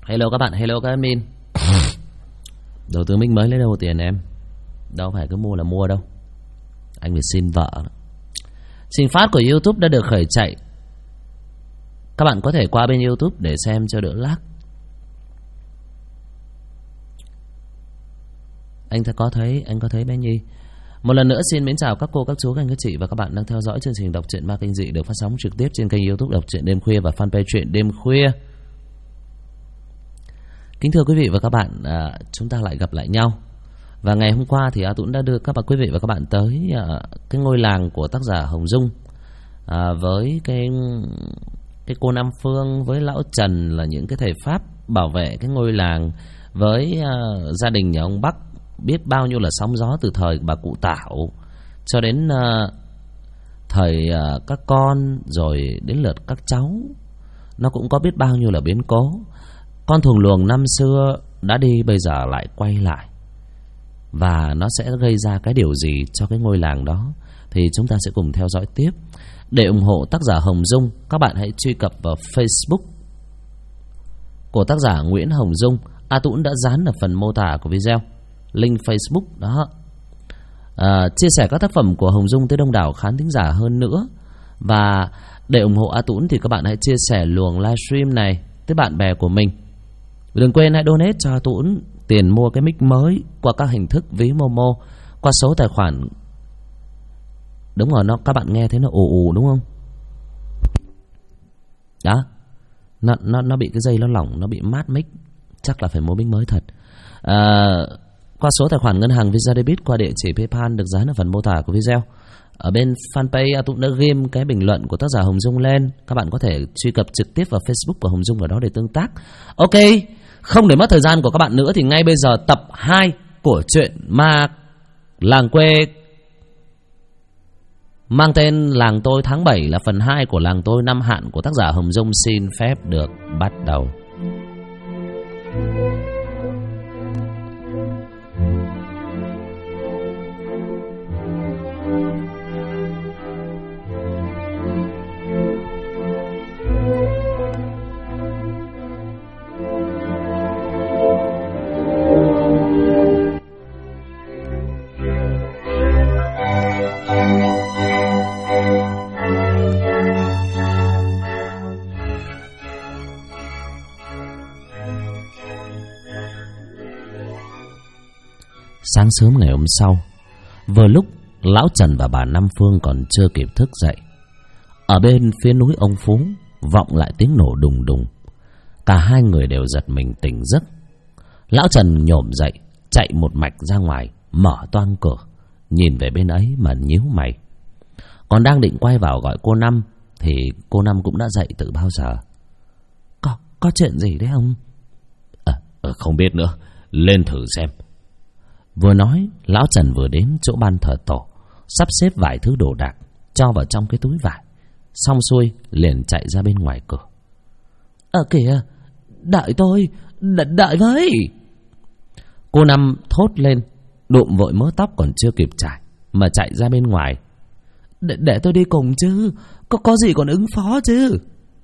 Hello các bạn, hello các admin. Đầu tư mic mới lấy đâu tiền em? Đâu phải cứ mua là mua đâu. Anh phải xin vợ. Trình phát của YouTube đã được khởi chạy. Các bạn có thể qua bên YouTube để xem cho đỡ lag. Anh có thấy bé Nhi. Một lần nữa xin mến chào các cô, các chú, các anh, các chị và các bạn đang theo dõi chương trình đọc truyện ma kinh dị được phát sóng trực tiếp trên kênh YouTube Đọc truyện đêm khuya và fanpage truyện đêm khuya. Kính thưa quý vị và các bạn, chúng ta lại gặp lại nhau. Và ngày hôm qua thì A Tũng đã đưa các quý vị và các bạn tới cái ngôi làng của tác giả Hồng Dung, với cái cô Nam Phương, với lão Trần là những cái thầy pháp bảo vệ cái ngôi làng, với gia đình nhà ông Bắc biết bao nhiêu là sóng gió từ thời bà cụ Tảo cho đến thời các con, rồi đến lượt các cháu. Nó cũng có biết bao nhiêu là biến cố. Con thuồng luồng năm xưa đã đi, bây giờ lại quay lại, và nó sẽ gây ra cái điều gì cho cái ngôi làng đó thì chúng ta sẽ cùng theo dõi tiếp. Để ủng hộ tác giả Hồng Dung, các bạn hãy truy cập vào Facebook của tác giả Nguyễn Hồng Dung. A Tũng đã dán ở phần mô tả của video link Facebook đó. Chia sẻ các tác phẩm của Hồng Dung tới đông đảo khán thính giả hơn nữa. Và để ủng hộ A Tũng thì các bạn hãy chia sẻ luồng livestream này tới bạn bè của mình. Đừng quên hãy donate cho A Tũng tiền mua cái mic mới qua các hình thức ví Momo, qua số tài khoản. Đúng rồi, các bạn nghe thấy nó ù ù đúng không? Đó, nó bị cái dây nó lỏng, nó bị mát mic, chắc là phải mua mic mới thật. Qua số tài khoản ngân hàng Visa Debit, qua địa chỉ PayPal được dán ở phần mô tả của video. Ở bên fanpage A Tũng đã ghim cái bình luận của tác giả Hồng Dung lên. Các bạn có thể truy cập trực tiếp vào Facebook của Hồng Dung ở đó để tương tác. Ok, không để mất thời gian của các bạn nữa thì ngay bây giờ tập 2 của truyện ma làng quê mang tên Làng Tôi Tháng 7 là phần 2 của Làng Tôi Năm Hạn của tác giả Hồng Dung xin phép được bắt đầu. Sáng sớm ngày hôm sau, vừa lúc lão Trần và bà Nam Phương còn chưa kịp thức dậy, ở bên phía núi ông Phú vọng lại tiếng nổ đùng đùng. Cả hai người đều giật mình tỉnh giấc. Lão Trần nhổm dậy, chạy một mạch ra ngoài, mở toang cửa, nhìn về bên ấy mà nhíu mày. Còn đang định quay vào gọi cô Năm thì cô Năm cũng đã dậy từ bao giờ. Có chuyện gì đấy ông? Không biết nữa, lên thử xem. Vừa nói, lão Trần vừa đến chỗ ban thờ tổ, sắp xếp vài thứ đồ đạc cho vào trong cái túi vải. Xong xuôi liền chạy ra bên ngoài cửa. Kìa, đợi tôi, đợi với. Cô Năm thốt lên, đụm vội mớ tóc còn chưa kịp trải mà chạy ra bên ngoài. Để tôi đi cùng chứ, có gì còn ứng phó chứ.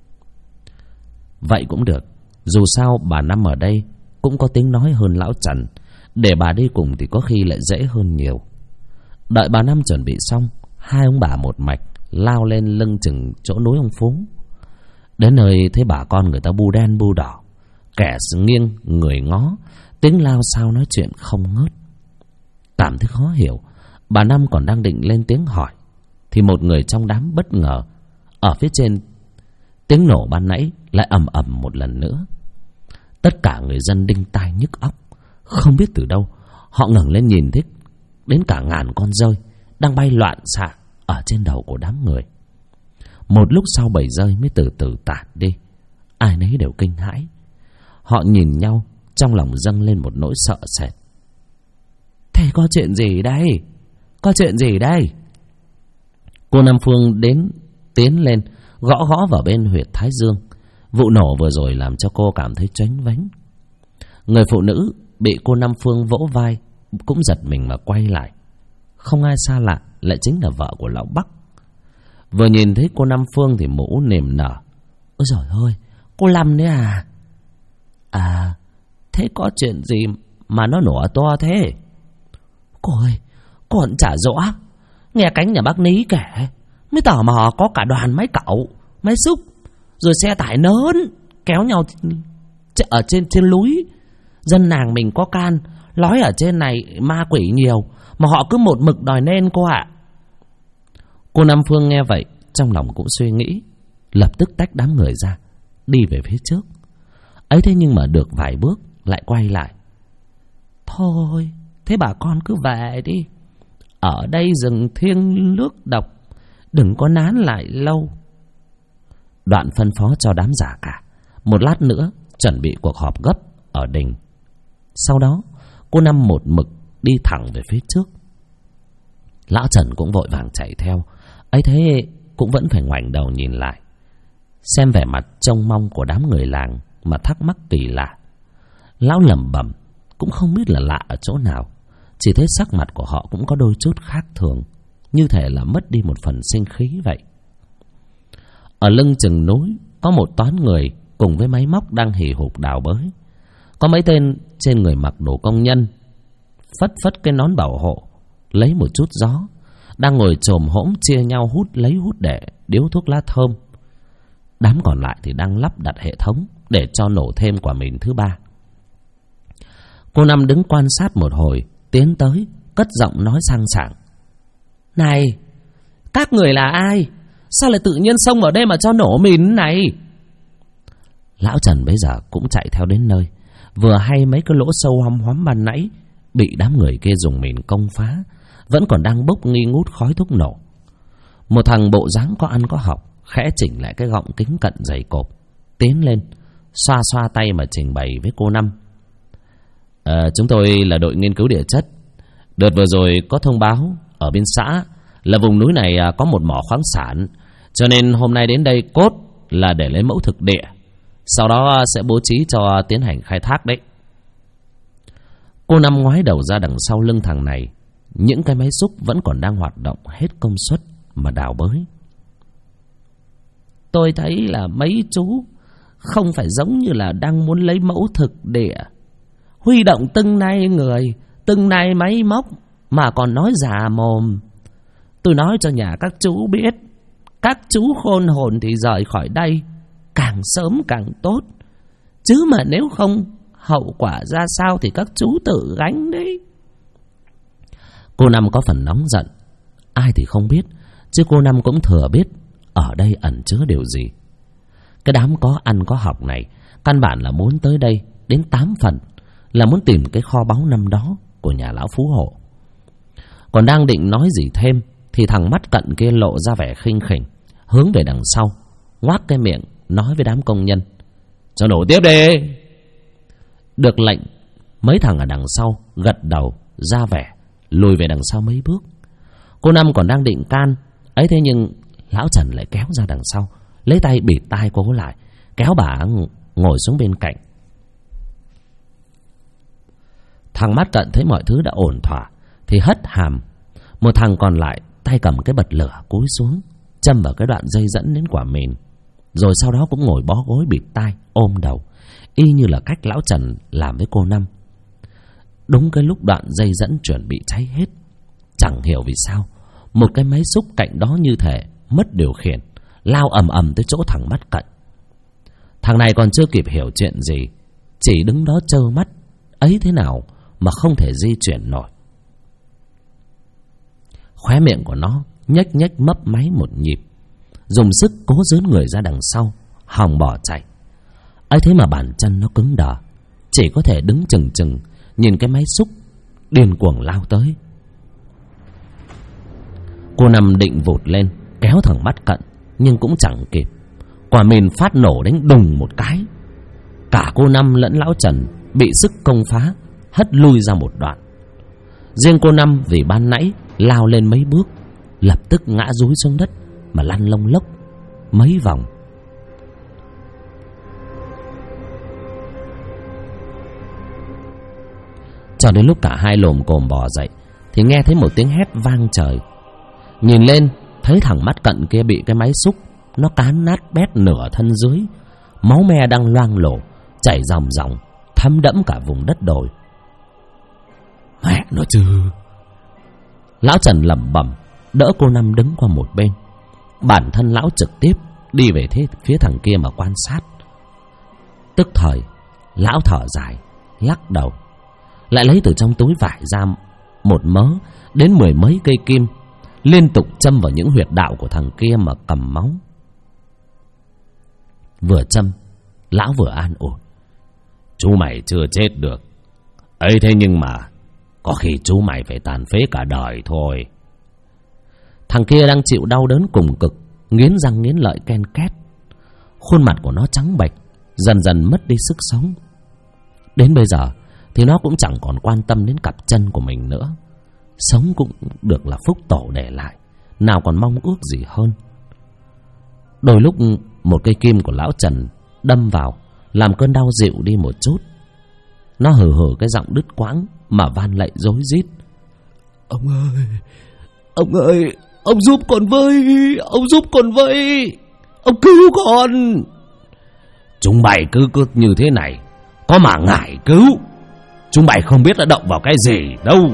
Vậy cũng được, dù sao bà Năm ở đây cũng có tiếng nói hơn lão Trần. Để bà đi cùng thì có khi lại dễ hơn nhiều. Đợi bà Năm chuẩn bị xong, hai ông bà một mạch lao lên lưng chừng chỗ núi ông Phú. Đến nơi thấy bà con người ta bu đen bu đỏ, kẻ nghiêng người ngó, tiếng lao xao nói chuyện không ngớt. Cảm thấy khó hiểu, bà Năm còn đang định lên tiếng hỏi thì một người trong đám bất ngờ ở phía trên tiếng nổ ban nãy lại ầm ầm một lần nữa. Tất cả người dân đinh tai nhức óc. Không biết từ đâu họ ngẩng lên nhìn thấy đến cả ngàn con dơi đang bay loạn xạ ở trên đầu của đám người. Một lúc sau bầy dơi mới từ từ tản đi. Ai nấy đều kinh hãi. Họ nhìn nhau, trong lòng dâng lên một nỗi sợ sệt. Thế có chuyện gì đây? Có chuyện gì đây? Cô Nam Phương tiến lên gõ vào bên huyệt thái dương. Vụ nổ vừa rồi làm cho cô cảm thấy choáng váng. Người phụ nữ bị cô Nam Phương vỗ vai cũng giật mình mà quay lại. Không ai xa lạ, lại chính là vợ của lão Bắc. Vừa nhìn thấy cô Nam Phương thì mũ niềm nở. Ôi giời ơi, cô Lâm đấy à? Thế có chuyện gì mà nó nổ to thế? Cô ơi, con chả rõ. Nghe cánh nhà bác Ní kể, mới tò mò có cả đoàn máy cẩu, máy xúc, rồi xe tải lớn kéo nhau ở trên núi. Dân làng mình có can, nói ở trên này ma quỷ nhiều, mà họ cứ một mực đòi nên cô ạ. Cô Năm Phương nghe vậy, trong lòng cũng suy nghĩ, lập tức tách đám người ra, đi về phía trước. Ấy thế nhưng mà được vài bước lại quay lại. Thôi, thế bà con cứ về đi. Ở đây rừng thiêng nước độc, đừng có nán lại lâu. Đoạn phân phó cho đám giả cả, một lát nữa chuẩn bị cuộc họp gấp ở đình. Sau đó cô Năm một mực đi thẳng về phía trước. Lão Trần cũng vội vàng chạy theo. Ấy thế cũng vẫn phải ngoảnh đầu nhìn lại, xem vẻ mặt trông mong của đám người làng mà thắc mắc kỳ lạ. Lão lẩm bẩm, cũng không biết là lạ ở chỗ nào, chỉ thấy sắc mặt của họ cũng có đôi chút khác thường, như thể là mất đi một phần sinh khí vậy. Ở lưng chừng núi có một toán người cùng với máy móc đang hì hục đào bới. Có mấy tên trên người mặc đồ công nhân, phất phất cái nón bảo hộ, lấy một chút gió, đang ngồi chồm hỗn chia nhau hút để điếu thuốc lá thơm. Đám còn lại thì đang lắp đặt hệ thống để cho nổ thêm quả mìn thứ 3. Cô Năm đứng quan sát một hồi, tiến tới, cất giọng nói sang sảng. Này, các người là ai? Sao lại tự nhiên xông vào đây mà cho nổ mìn này? Lão Trần bây giờ cũng chạy theo đến nơi, vừa hay mấy cái lỗ sâu hom hoắm ban nãy bị đám người kia dùng mìn công phá, vẫn còn đang bốc nghi ngút khói thuốc nổ. Một thằng bộ dáng có ăn có học, khẽ chỉnh lại cái gọng kính cận dày cộp, tiến lên, xoa xoa tay mà trình bày với cô Năm. Chúng tôi là đội nghiên cứu địa chất. Đợt vừa rồi có thông báo ở bên xã là vùng núi này có một mỏ khoáng sản, cho nên hôm nay đến đây cốt là để lấy mẫu thực địa, sau đó sẽ bố trí cho tiến hành khai thác đấy. Cô Năm ngoái đầu ra đằng sau lưng thằng này, những cái máy xúc vẫn còn đang hoạt động hết công suất mà đào bới. Tôi thấy là mấy chú không phải giống như là đang muốn lấy mẫu thực địa, huy động từng này người, từng này máy móc mà còn nói già mồm. Tôi nói cho nhà các chú biết, các chú khôn hồn thì rời khỏi đây càng sớm càng tốt, chứ mà nếu không hậu quả ra sao thì các chú tự gánh đấy. Cô Năm có phần nóng giận, ai thì không biết, chứ cô Năm cũng thừa biết ở đây ẩn chứa điều gì. Cái đám có ăn có học này căn bản là muốn tới đây đến 8 phần, là muốn tìm cái kho báu năm đó của nhà lão Phú Hộ. Còn đang định nói gì thêm thì thằng mắt cận kia lộ ra vẻ khinh khỉnh, hướng về đằng sau, ngoác cái miệng nói với đám công nhân: cho nổ tiếp đi. Được lệnh, mấy thằng ở đằng sau gật đầu ra vẻ lùi về đằng sau mấy bước. Cô Năm còn đang định can, ấy thế nhưng lão Trần lại kéo ra đằng sau, lấy tay bịt tai cô lại, kéo bà ngồi xuống bên cạnh. Thằng mắt cận thấy mọi thứ đã ổn thỏa thì hất hàm. Một thằng còn lại tay cầm cái bật lửa cúi xuống, châm vào cái đoạn dây dẫn đến quả mìn, rồi sau đó cũng ngồi bó gối bịt tai ôm đầu, y như là cách lão Trần làm với cô Năm. Đúng cái lúc đoạn dây dẫn chuẩn bị cháy hết, chẳng hiểu vì sao một cái máy xúc cạnh đó như thể mất điều khiển, lao ầm ầm tới chỗ thằng mắt cận. Thằng này còn chưa kịp hiểu chuyện gì, chỉ đứng đó trơ mắt, ấy thế nào mà không thể di chuyển nổi. Khóe miệng của nó nhếch nhếch mấp máy một nhịp, dùng sức cố dướn người ra đằng sau, hòng bỏ chạy. ấy thế mà bàn chân nó cứng đờ, chỉ có thể đứng chừng chừng nhìn cái máy xúc điên cuồng lao tới. Cô Năm định vụt lên kéo thằng mắt cận, nhưng cũng chẳng kịp. Quả mìn phát nổ đánh đùng một cái, cả cô Năm lẫn lão Trần bị sức công phá hất lui ra một đoạn. Riêng cô Năm vì ban nãy lao lên mấy bước, lập tức ngã dúi xuống đất mà lăn lông lốc mấy vòng. Cho đến lúc cả hai lồm cồm bò dậy thì nghe thấy một tiếng hét vang trời. Nhìn lên thấy thằng mắt cận kia bị cái máy xúc nó cán nát bét nửa thân dưới, máu me đang loang lổ chảy ròng ròng, thấm đẫm cả vùng đất đồi. Mẹ nó chứ. Lão Trần lẩm bẩm, đỡ cô Năm đứng qua một bên. Bản thân lão trực tiếp đi về phía thằng kia mà quan sát. Tức thời lão thở dài, lắc đầu, lại lấy từ trong túi vải ra một mớ đến 10 mấy cây kim, liên tục châm vào những huyệt đạo của thằng kia mà cầm máu. Vừa châm, lão vừa an ủi: chú mày chưa chết được ấy, thế nhưng mà có khi chú mày phải tàn phế cả đời thôi. Thằng kia đang chịu đau đớn cùng cực, nghiến răng nghiến lợi ken két. Khuôn mặt của nó trắng bệch, dần dần mất đi sức sống. Đến bây giờ thì nó cũng chẳng còn quan tâm đến cặp chân của mình nữa. Sống cũng được là phúc tổ để lại, nào còn mong ước gì hơn. Đôi lúc một cây kim của lão Trần đâm vào, làm cơn đau dịu đi một chút. Nó hừ hừ cái giọng đứt quãng mà van lạy rối rít: Ông ơi, ông giúp con với, ông giúp con với, ông cứu con. Chúng mày cứ như thế này, có mà ngại cứu. Chúng mày không biết đã động vào cái gì đâu.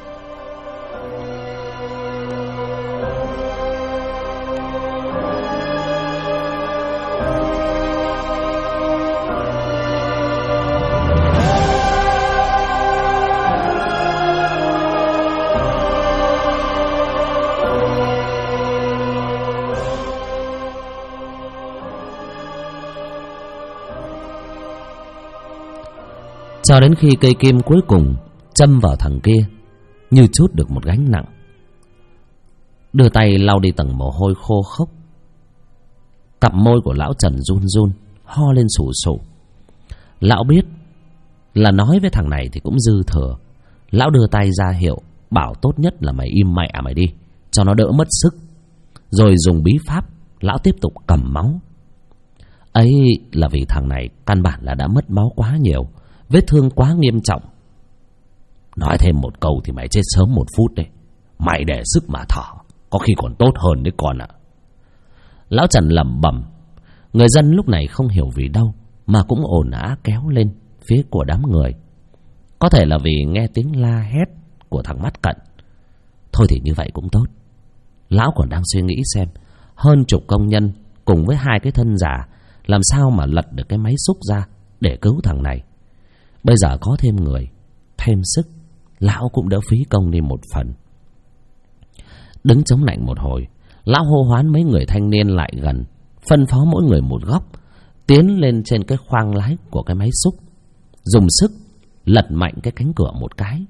Cho đến khi cây kim cuối cùng châm vào thằng kia, như trút được một gánh nặng. Đưa tay lau đi tầng mồ hôi khô khốc. Cặp môi của lão Trần run run, ho lên sù sụ. Lão biết là nói với thằng này thì cũng dư thừa. Lão đưa tay ra hiệu, bảo tốt nhất là mày im mẹ mày đi, cho nó đỡ mất sức. Rồi dùng bí pháp, lão tiếp tục cầm máu. Ấy là vì thằng này căn bản là đã mất máu quá nhiều, vết thương quá nghiêm trọng. Nói thêm một câu thì mày chết sớm 1 phút đấy. Mày để sức mà thở, có khi còn tốt hơn đấy con ạ. Lão Trần lẩm bẩm. Người dân lúc này không hiểu vì đâu mà cũng ồn ào kéo lên phía của đám người. Có thể là vì nghe tiếng la hét của thằng mắt cận. Thôi thì như vậy cũng tốt. Lão còn đang suy nghĩ xem hơn chục công nhân cùng với 2 cái thân giả làm sao mà lật được cái máy xúc ra để cứu thằng này. Bây giờ có thêm người, thêm sức, lão cũng đỡ phí công đi một phần. Đứng chống nạnh một hồi, lão hô hoán mấy người thanh niên lại gần, phân phó mỗi người một góc, tiến lên trên cái khoang lái của cái máy xúc, dùng sức lật mạnh cái cánh cửa một cái.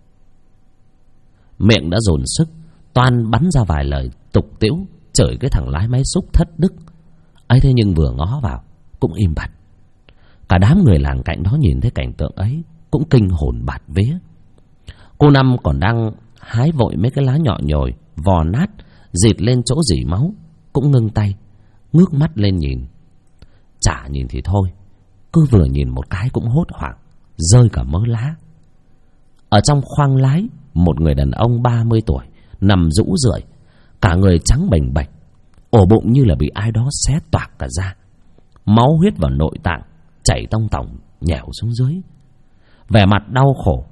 Miệng đã dồn sức, toan bắn ra vài lời tục tĩu chửi cái thằng lái máy xúc thất đức. ấy thế nhưng vừa ngó vào cũng im bặt. Cả đám người làng cạnh đó nhìn thấy cảnh tượng ấy cũng kinh hồn bạt vía. Cô Năm còn đang hái vội mấy cái lá nhọ nhồi vò nát dịt lên chỗ rỉ máu, cũng ngưng tay, ngước mắt lên nhìn. Chả nhìn thì thôi, cứ vừa nhìn một cái cũng hốt hoảng, rơi cả mớ lá. Ở trong khoang lái, một người đàn ông 30 tuổi nằm rũ rượi, cả người trắng bềnh bạch, ổ bụng như là bị ai đó xé toạc cả ra, máu huyết vào nội tạng chảy tông tỏng nhèo xuống dưới. Vẻ mặt đau khổ,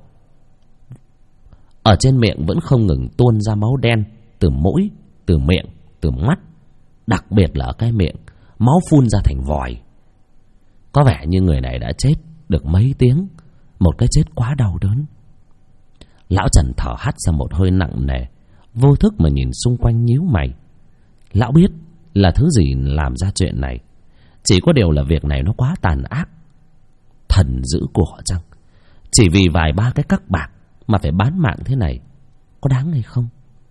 ở trên miệng vẫn không ngừng tuôn ra máu đen từ mũi, từ miệng, từ mắt, đặc biệt là ở cái miệng, máu phun ra thành vòi. Có vẻ như người này đã chết được mấy tiếng, một cái chết quá đau đớn. Lão Trần thở hắt ra một hơi nặng nề, vô thức mà nhìn xung quanh nhíu mày. Lão biết là thứ gì làm ra chuyện này, chỉ có điều là việc này nó quá tàn ác. Thần dữ của chăng? Chỉ vì vài ba cái cắc bạc mà phải bán mạng thế này, có đáng hay không?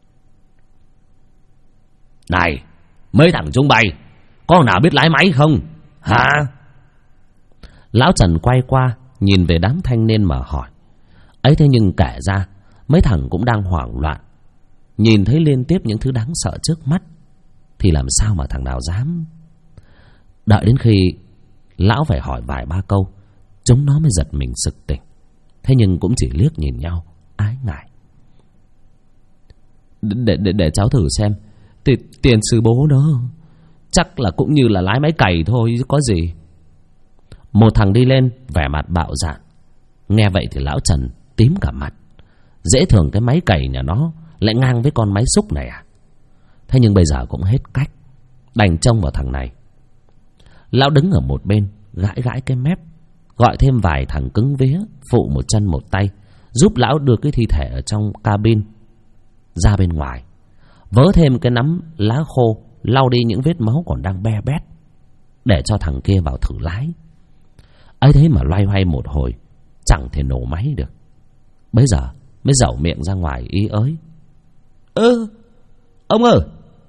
Này, mấy thằng chúng bay, có nào biết lái máy không? Hả? Lão Trần quay qua nhìn về đám thanh niên mà hỏi. Ấy thế nhưng kể ra mấy thằng cũng đang hoảng loạn, nhìn thấy liên tiếp những thứ đáng sợ trước mắt thì làm sao mà thằng nào dám. Đợi đến khi lão phải hỏi vài ba câu, chúng nó mới giật mình sực tỉnh. Thế nhưng cũng chỉ liếc nhìn nhau ái ngại. Để cháu thử xem. Tiền sư bố nó chắc là cũng như là lái máy cày thôi chứ có gì. Một thằng đi lên vẻ mặt bạo dạn. Nghe vậy thì lão Trần tím cả mặt. Dễ thường cái máy cày nhà nó lại ngang với con máy xúc này à? Thế nhưng bây giờ cũng hết cách, đành trông vào thằng này. Lão đứng ở một bên gãi gãi cái mép, gọi thêm vài thằng cứng vía phụ một chân một tay, giúp lão đưa cái thi thể ở trong cabin ra bên ngoài, vớ thêm cái nắm lá khô lau đi những vết máu còn đang be bét, để cho thằng kia vào thử lái. ấy thế mà loay hoay một hồi chẳng thể nổ máy được. Bấy giờ mới dẩu miệng ra ngoài ý ới: Ông ơi,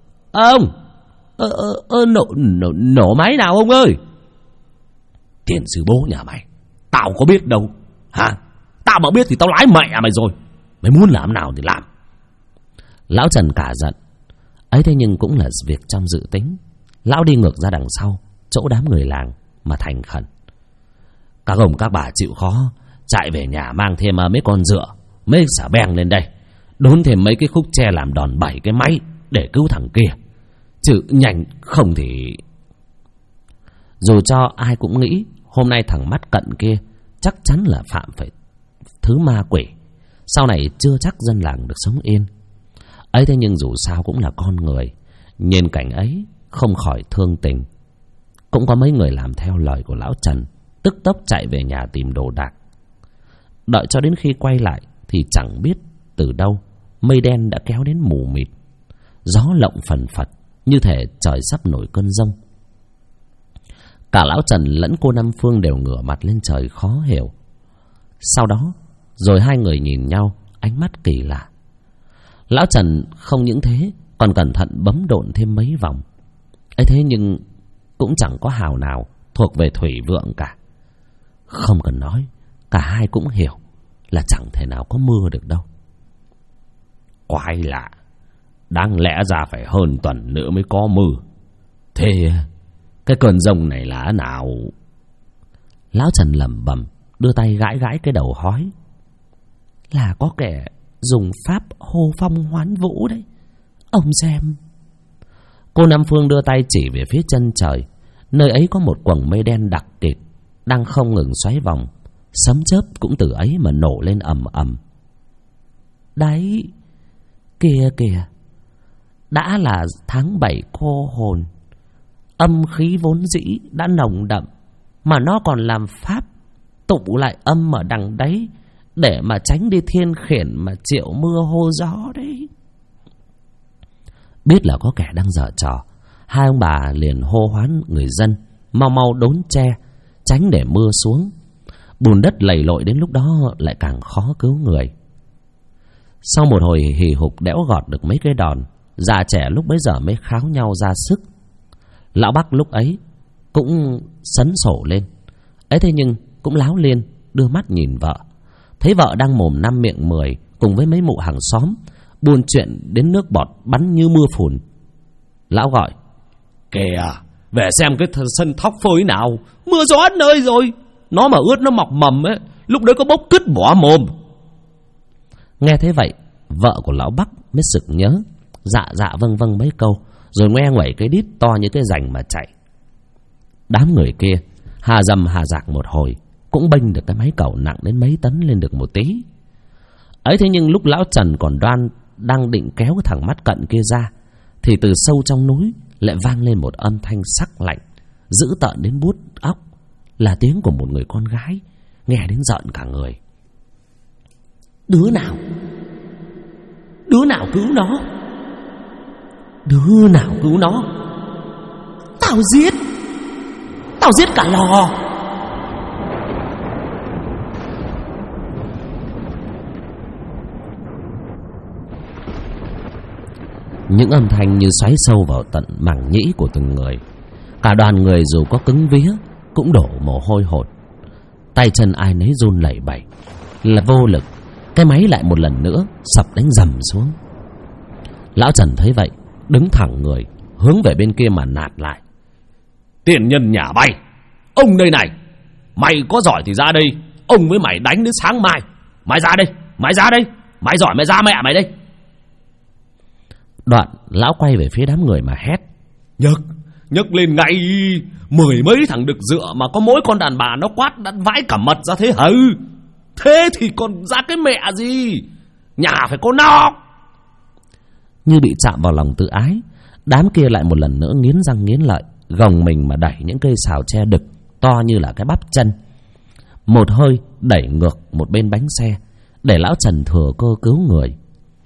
ông nổ máy nào ông ơi? Tiền sư bố nhà mày, tao có biết đâu hả? Tao mà biết thì tao lái mẹ mày rồi. Mày muốn làm nào thì làm. Lão Trần cả giận. Ấy thế nhưng cũng là việc trong dự tính. Lão đi ngược ra đằng sau chỗ đám người làng mà thành khẩn: các ông các bà chịu khó chạy về nhà mang thêm mấy con dựa, mấy xả beng lên đây, đốn thêm mấy cái khúc tre làm đòn bẩy cái máy để cứu thằng kia. Chứ nhanh không thì... Dù cho ai cũng nghĩ hôm nay thằng mắt cận kia chắc chắn là phạm phải thứ ma quỷ, sau này chưa chắc dân làng được sống yên. Ấy thế nhưng dù sao cũng là con người, nhìn cảnh ấy không khỏi thương tình. Cũng có mấy người làm theo lời của lão Trần, tức tốc chạy về nhà tìm đồ đạc. Đợi cho đến khi quay lại thì chẳng biết từ đâu mây đen đã kéo đến mù mịt, gió lộng phần phật như thể trời sắp nổi cơn giông. Cả lão Trần lẫn cô Năm Phương đều ngửa mặt lên trời khó hiểu. Sau đó rồi hai người nhìn nhau ánh mắt kỳ lạ. Lão Trần không những thế còn cẩn thận bấm độn thêm mấy vòng. ấy thế nhưng cũng chẳng có hào nào thuộc về thủy vượng cả. Không cần nói, cả hai cũng hiểu là chẳng thể nào có mưa được đâu. Quái lạ, đáng lẽ ra phải hơn tuần nữa mới có mưa. Thế cái cơn giông này là nào? Lão Trần lẩm bẩm, đưa tay gãi gãi cái đầu hói: là có kẻ dùng pháp hô phong hoán vũ đấy, ông xem. Cô Năm Phương đưa tay chỉ về phía chân trời, nơi ấy có một quầng mây đen đặc kịch đang không ngừng xoáy vòng, sấm chớp cũng từ ấy mà nổ lên ầm ầm. Đấy, kìa kìa, đã là tháng 7 cô hồn, âm khí vốn dĩ đã nồng đậm, mà nó còn làm pháp tụ lại âm ở đằng đấy để mà tránh đi thiên khiển mà chịu mưa hô gió đấy. Biết là có kẻ đang giở trò, hai ông bà liền hô hoán người dân mau mau đốn tre, tránh để mưa xuống. Bùn đất lầy lội đến lúc đó lại càng khó cứu người. Sau một hồi hì hục đẽo gọt được mấy cái đòn, già trẻ lúc bấy giờ mới kháo nhau ra sức. Lão Bắc lúc ấy cũng sấn sổ lên. Ấy thế nhưng cũng láo liên đưa mắt nhìn vợ, thấy vợ đang mồm 5 miệng 10 cùng với mấy mụ hàng xóm buôn chuyện đến nước bọt bắn như mưa phùn. Lão gọi: kìa, về xem cái sân thóc phơi nào, mưa gió nơi rồi, nó mà ướt nó mọc mầm ấy, lúc đấy có bốc cứt bỏ mồm. Nghe thế vậy, vợ của lão Bắc mới sực nhớ, dạ vâng vâng mấy câu, rồi ngoe nguẩy cái đít to như cái rành mà chạy. Đám người kia hà dầm hà dạc một hồi cũng bênh được cái máy cẩu nặng đến mấy tấn lên được một tí. Ấy thế nhưng lúc lão Trần còn đang định kéo cái thằng mắt cận kia ra, thì từ sâu trong núi lại vang lên một âm thanh sắc lạnh, dữ tợn đến buốt óc, là tiếng của một người con gái, nghe đến giận cả người. Đứa nào cứu nó? Đứa nào cứu nó? Tao giết cả lò. Những âm thanh như xoáy sâu vào tận màng nhĩ của từng người. Cả đoàn người dù có cứng vía cũng đổ mồ hôi hột, tay chân ai nấy run lẩy bẩy, là vô lực. Cái máy lại một lần nữa sập đánh dầm xuống. Lão Trần thấy vậy đứng thẳng người hướng về bên kia mà nạt lại: tiền nhân nhà bay, ông đây này, mày có giỏi thì ra đây, ông với mày đánh đến sáng mai. Mày ra đây, mày giỏi mày ra mẹ mày đây. Đoạn lão quay về phía đám người mà hét: nhấc lên ngay. 10 mấy thằng đực dựa mà có mỗi con đàn bà nó quát đã vãi cả mật ra thế hả? Thế thì còn ra cái mẹ gì? Nhà phải có nóc. Như bị chạm vào lòng tự ái, đám kia lại một lần nữa nghiến răng nghiến lợi, gồng mình mà đẩy những cây sào tre đực to như là cái bắp chân, một hơi đẩy ngược một bên bánh xe, để lão Trần thừa cơ cứu người.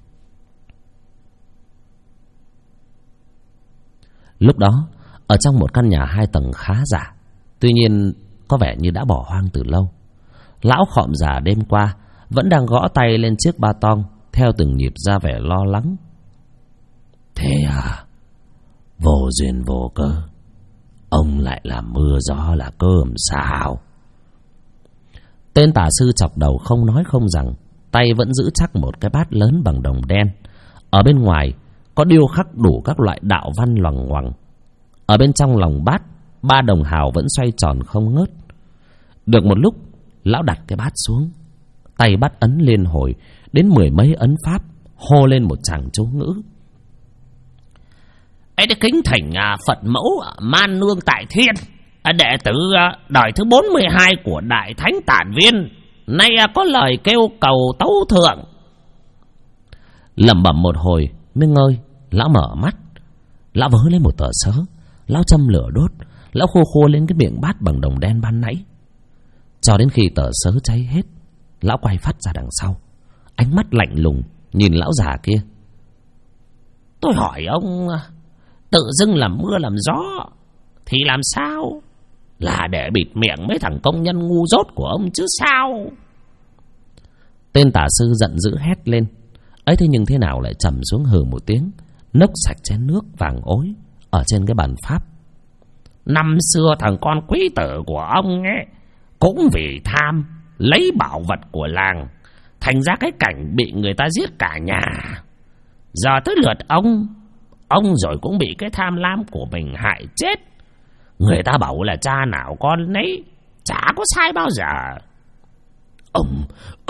Lúc đó, ở trong một căn nhà 2 tầng khá giả, tuy nhiên có vẻ như đã bỏ hoang từ lâu, lão khọm già đêm qua vẫn đang gõ tay lên chiếc ba tong theo từng nhịp ra vẻ lo lắng. Thế à? Vô duyên vô cớ, ông lại làm mưa gió là cơm sao? Tên tả sư chọc đầu không nói không rằng, tay vẫn giữ chắc một cái bát lớn bằng đồng đen. Ở bên ngoài có điêu khắc đủ các loại đạo văn loằng ngoằng. Ở bên trong lòng bát, 3 đồng hào vẫn xoay tròn không ngớt. Được một lúc, lão đặt cái bát xuống, tay bắt ấn liên hồi đến 10 mấy ấn pháp, hô lên một tràng chú ngữ. Ấy kính thỉnh Phật mẫu Man Nương tại thiên, đệ tử đời thứ 42 của Đại Thánh Tản Viên, nay có lời kêu cầu tấu thượng. Lẩm bẩm một hồi mới ngơi, lão mở mắt. Lão vớ lấy một tờ sớ, lão châm lửa đốt, lão khô khô lên cái miệng bát bằng đồng đen ban nãy. Cho đến khi tờ sớ cháy hết, lão quay phát ra đằng sau, ánh mắt lạnh lùng nhìn lão già kia. Tôi hỏi ông, tự dưng làm mưa làm gió thì làm sao? Là để bịt miệng mấy thằng công nhân ngu dốt của ông chứ sao? Tên tả sư giận dữ hét lên. Ấy thế nhưng thế nào lại trầm xuống hừ một tiếng, nốc sạch chén nước vàng ối ở trên cái bàn pháp. Năm xưa thằng con quý tử của ông ấy cũng vì tham lấy bảo vật của làng, thành ra cái cảnh bị người ta giết cả nhà. Giờ tới lượt ông rồi cũng bị cái tham lam của mình hại chết. Người ta bảo là cha nào con nấy, chả có sai bao giờ. Ông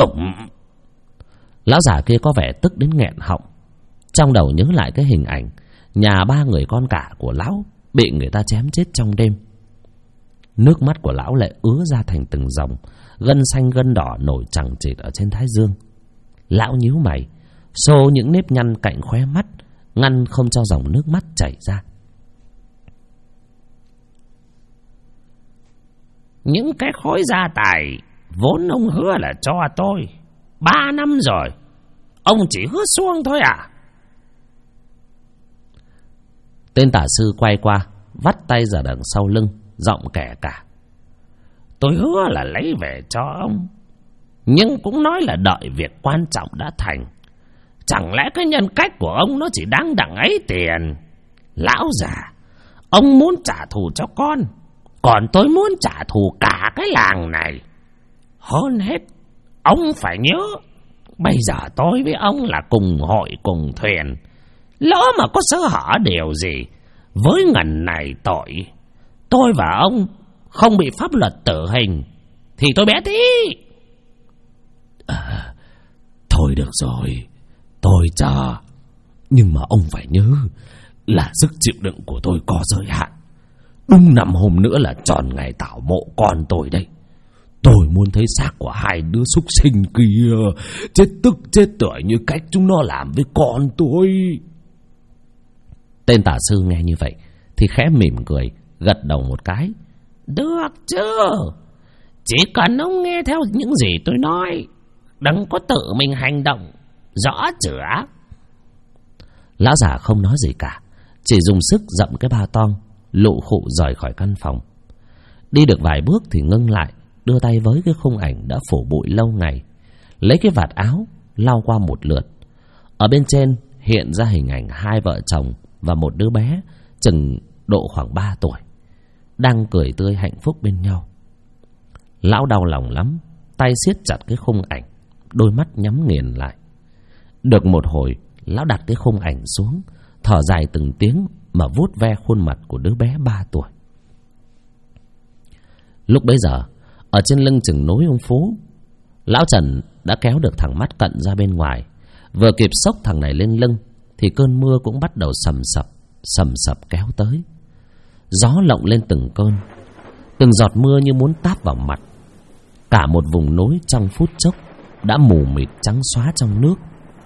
Lão già kia có vẻ tức đến nghẹn họng. Trong đầu nhớ lại cái hình ảnh nhà 3 người con cả của lão bị người ta chém chết trong đêm. Nước mắt của lão lại ứa ra thành từng dòng, gân xanh gân đỏ nổi chằng chịt ở trên thái dương. Lão nhíu mày, xô những nếp nhăn cạnh khóe mắt, ngăn không cho dòng nước mắt chảy ra. Những cái khối gia tài vốn ông hứa là cho tôi 3 năm rồi, ông chỉ hứa xuông thôi à? Tên tả sư quay qua, vắt tay ra đằng sau lưng, giọng kẻ cả. Tôi hứa là lấy về cho ông, nhưng cũng nói là đợi việc quan trọng đã thành. Chẳng lẽ cái nhân cách của ông nó chỉ đáng đằng ấy tiền? Lão già, ông muốn trả thù cho con, còn tôi muốn trả thù cả cái làng này. Hơn hết, ông phải nhớ, bây giờ tôi với ông là cùng hội cùng thuyền. Lỡ mà có sơ hở điều gì với ngần này tội, tôi và ông không bị pháp luật tử hình thì tôi bé tí. Thôi được rồi, tôi cho. Nhưng mà ông phải nhớ là sức chịu đựng của tôi có giới hạn. Đúng 5 hôm nữa là tròn ngày tảo mộ con tôi đây. Tôi muốn thấy xác của 2 đứa súc sinh kia chết tức chết tưởi như cách chúng nó làm với con tôi. Tên tả sư nghe như vậy thì khẽ mỉm cười, gật đầu một cái. Được chứ, chỉ cần ông nghe theo những gì tôi nói, đừng có tự mình hành động, rõ chưa? Lão già không nói gì cả, chỉ dùng sức dậm cái ba tong, lụ khụ rời khỏi căn phòng. Đi được vài bước thì ngưng lại, đưa tay với cái khung ảnh đã phủ bụi lâu ngày, lấy cái vạt áo lau qua một lượt. Ở bên trên hiện ra hình ảnh 2 vợ chồng và một đứa bé chừng độ khoảng 3 tuổi đang cười tươi hạnh phúc bên nhau. Lão đau lòng lắm, tay siết chặt cái khung ảnh, đôi mắt nhắm nghiền lại. Được một hồi, lão đặt cái khung ảnh xuống, thở dài từng tiếng mà vuốt ve khuôn mặt của đứa bé 3 tuổi. Lúc bấy giờ, ở trên lưng chừng núi ông Phú, lão Trần đã kéo được thằng Mắt Cận ra bên ngoài. Vừa kịp xốc thằng này lên lưng thì cơn mưa cũng bắt đầu sầm sập kéo tới. Gió lộng lên từng cơn, từng giọt mưa như muốn táp vào mặt. Cả một vùng núi trong phút chốc đã mù mịt trắng xóa trong nước.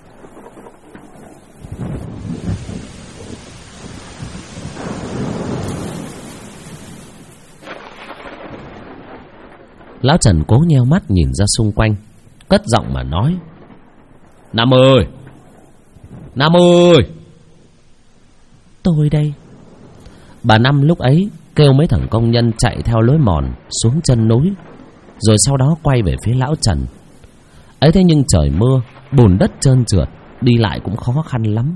Lão Trần cố nheo mắt nhìn ra xung quanh, cất giọng mà nói: Năm ơi! Năm ơi! Tôi đây. Bà Năm lúc ấy kêu mấy thằng công nhân chạy theo lối mòn xuống chân núi, rồi sau đó quay về phía lão Trần. Ấy thế nhưng trời mưa, bùn đất trơn trượt, đi lại cũng khó khăn lắm.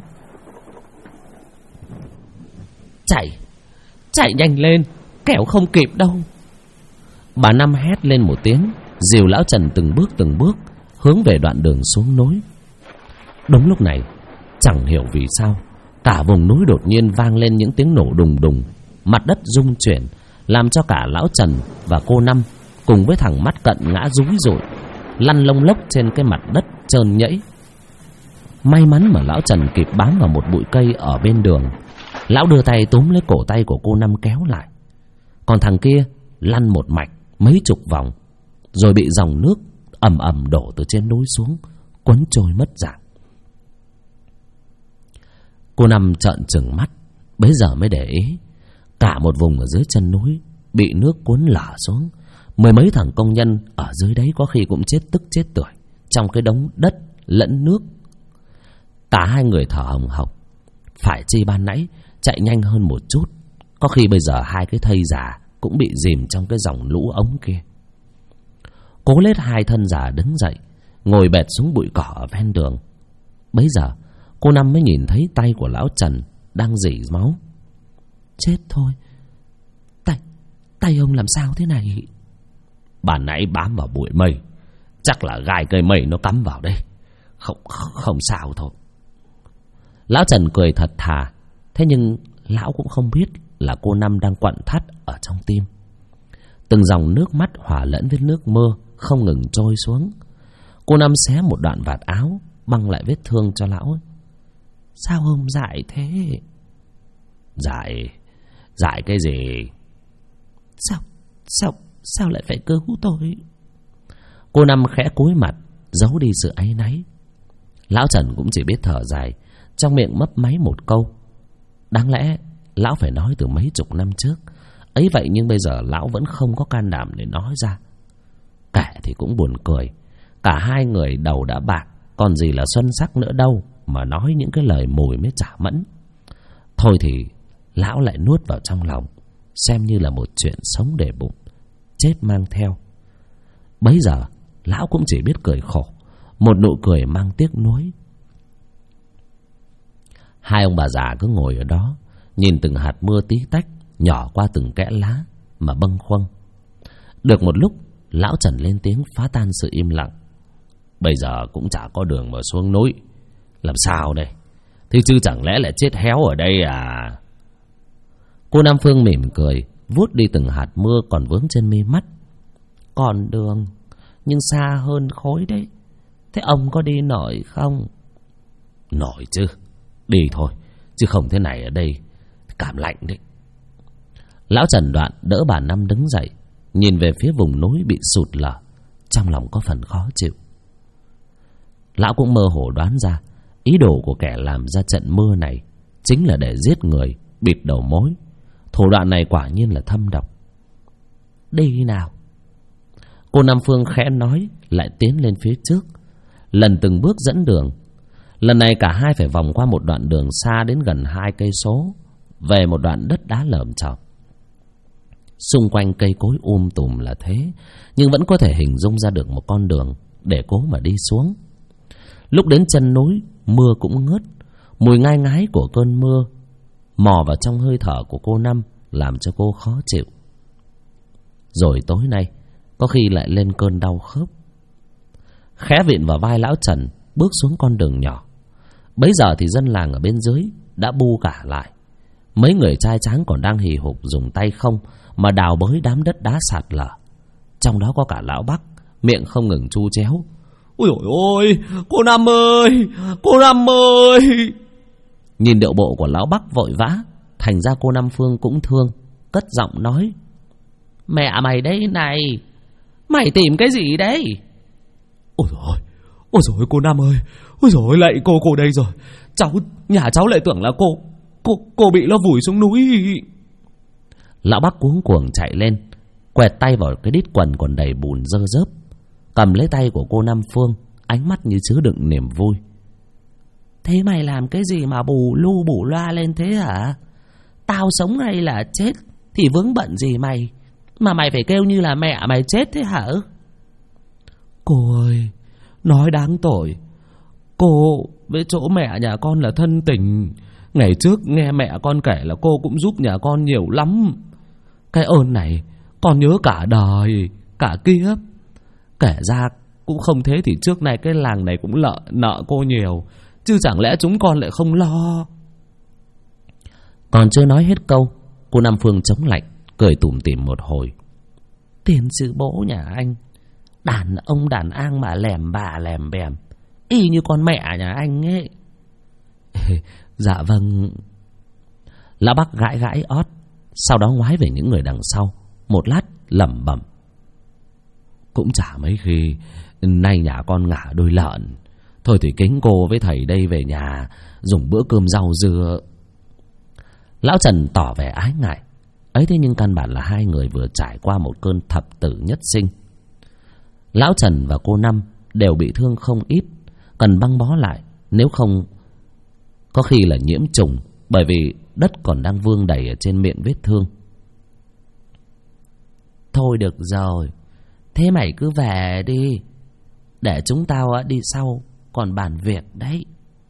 Chạy nhanh lên, kẻo không kịp đâu. Bà Năm hét lên một tiếng, dìu lão Trần từng bước hướng về đoạn đường xuống núi. Đúng lúc này, chẳng hiểu vì sao, cả vùng núi đột nhiên vang lên những tiếng nổ đùng đùng, mặt đất rung chuyển, làm cho cả lão Trần và cô Năm cùng với thằng mắt cận ngã rúi rụi, lăn lông lốc trên cái mặt đất trơn nhẫy. May mắn mà lão Trần kịp bám vào một bụi cây ở bên đường. Lão đưa tay túm lấy cổ tay của cô Năm kéo lại. Còn thằng kia lăn một mạch mấy chục vòng, rồi bị dòng nước ầm ầm đổ từ trên núi xuống, cuốn trôi mất dạng. Cô Năm trợn trừng mắt, bấy giờ mới để ý, cả một vùng ở dưới chân núi bị nước cuốn lở xuống. Mười mấy thằng công nhân ở dưới đấy có khi cũng chết tức chết tưởi trong cái đống đất lẫn nước. Cả hai người thở hồng hộc, phải chi ban nãy chạy nhanh hơn một chút, có khi bây giờ hai cái thây già cũng bị dìm trong cái dòng lũ ống kia. Cố lết hai thân già đứng dậy, ngồi bệt xuống bụi cỏ ở ven đường. Bấy giờ cô Năm mới nhìn thấy tay của lão Trần đang rỉ máu. Chết thôi, tay ông làm sao thế này? Bà nãy bám vào bụi mây, chắc là gai cây mây nó cắm vào đây. Không sao thôi. Lão Trần cười thật thà, thế nhưng lão cũng không biết là cô Năm đang quặn thắt ở trong tim. Từng dòng nước mắt hòa lẫn với nước mưa không ngừng trôi xuống. Cô Năm xé một đoạn vạt áo, băng lại vết thương cho lão. Sao ông dại thế? Dại cái gì? Sao lại phải cứu tôi? Cô Năm khẽ cúi mặt, giấu đi sự áy náy. Lão Trần cũng chỉ biết thở dài, trong miệng mấp máy một câu. Đáng lẽ lão phải nói từ mấy chục năm trước, ấy vậy nhưng bây giờ lão vẫn không có can đảm để nói ra. Kể thì cũng buồn cười, cả hai người đầu đã bạc, còn gì là xuân sắc nữa đâu mà nói những cái lời mùi mới chả mẫn. Thôi thì lão lại nuốt vào trong lòng, xem như là một chuyện sống để bụng, chết mang theo. Bấy giờ lão cũng chỉ biết cười khổ, một nụ cười mang tiếc nuối. Hai ông bà già cứ ngồi ở đó, nhìn từng hạt mưa tí tách nhỏ qua từng kẽ lá mà bâng khuâng. Được một lúc, lão Trần lên tiếng phá tan sự im lặng. Bây giờ cũng chả có đường mà xuống núi, làm sao đây? Thế chứ chẳng lẽ lại chết héo ở đây à? Cô Nam Phương mỉm cười, vuốt đi từng hạt mưa còn vướng trên mi mắt. Còn đường, nhưng xa hơn khối đấy. Thế ông có đi nổi không? Nổi chứ, đi thôi, chứ không thế này ở đây cảm lạnh đấy. Lão Trần Đoạn đỡ bà Năm đứng dậy, nhìn về phía vùng núi bị sụt lở, trong lòng có phần khó chịu. Lão cũng mơ hồ đoán ra ý đồ của kẻ làm ra trận mưa này chính là để giết người, bịt đầu mối. Thủ đoạn này quả nhiên là thâm độc. Đi nào. Cô Nam Phương khẽ nói, lại tiến lên phía trước, lần từng bước dẫn đường. Lần này cả hai phải vòng qua một đoạn đường xa đến gần 2 cây số, về một đoạn đất đá lởm chởm. Xung quanh cây cối tùm là thế, nhưng vẫn có thể hình dung ra được một con đường để cố mà đi xuống. Lúc đến chân núi, mưa cũng ngớt, mùi ngai ngái của cơn mưa mò vào trong hơi thở của cô Năm, làm cho cô khó chịu. Rồi tối nay có khi lại lên cơn đau khớp. Khẽ vịn vào vai lão Trần, bước xuống con đường nhỏ. Bấy giờ thì dân làng ở bên dưới đã bu cả lại. Mấy người trai tráng còn đang hì hục dùng tay không mà đào bới đám đất đá sạt lở. Trong đó có cả lão Bắc, miệng không ngừng chu chéo. Ôi dồi ôi, cô Năm ơi, cô Năm ơi. Nhìn điệu bộ của lão Bắc vội vã, thành ra cô Năm Phương cũng thương, cất giọng nói: Mẹ mày đấy này, mày tìm cái gì đấy? Ôi dồi cô Năm ơi, ôi dồi lại cô đây rồi. Nhà cháu lại tưởng là cô bị nó vùi xuống núi. Lão Bắc cuống cuồng chạy lên, quẹt tay vào cái đít quần còn đầy bùn dơ dớp, cầm lấy tay của cô Năm Phương, ánh mắt như chứa đựng niềm vui. Thế mày làm cái gì mà bù lu bù loa lên thế hả? Tao sống hay là chết thì vướng bận gì mày, mà mày phải kêu như là mẹ mày chết thế hả? Cô ơi, nói đáng tội. Cô với chỗ mẹ nhà con là thân tình. Ngày trước nghe mẹ con kể là cô cũng giúp nhà con nhiều lắm. Cái ơn này con nhớ cả đời, cả kiếp. Kể ra cũng không thế thì trước nay cái làng này cũng nợ cô nhiều, chứ chẳng lẽ chúng con lại không lo. Còn chưa nói hết câu, cô Năm Phương chống lạnh, cười tủm tỉm một hồi. Tiền sư bố nhà anh, đàn ông đàn an mà lèm bà lèm bèm, y như con mẹ nhà anh ấy. Dạ vâng. Lão Bắc gãi gãi ót, sau đó ngoái về những người đằng sau, một lát lẩm bẩm: Cũng chả mấy khi nay nhà con ngả đôi lợn. Thôi thì kính cô với thầy đây về nhà dùng bữa cơm rau dưa. Lão Trần tỏ vẻ ái ngại. Ấy thế nhưng căn bản là hai người vừa trải qua một cơn thập tử nhất sinh. Lão Trần và cô Năm đều bị thương không ít, cần băng bó lại, nếu không có khi là nhiễm trùng, bởi vì đất còn đang vương đầy ở trên miệng vết thương. Thôi được rồi, thế mày cứ về đi, để chúng tao đi sau còn bàn việc đấy.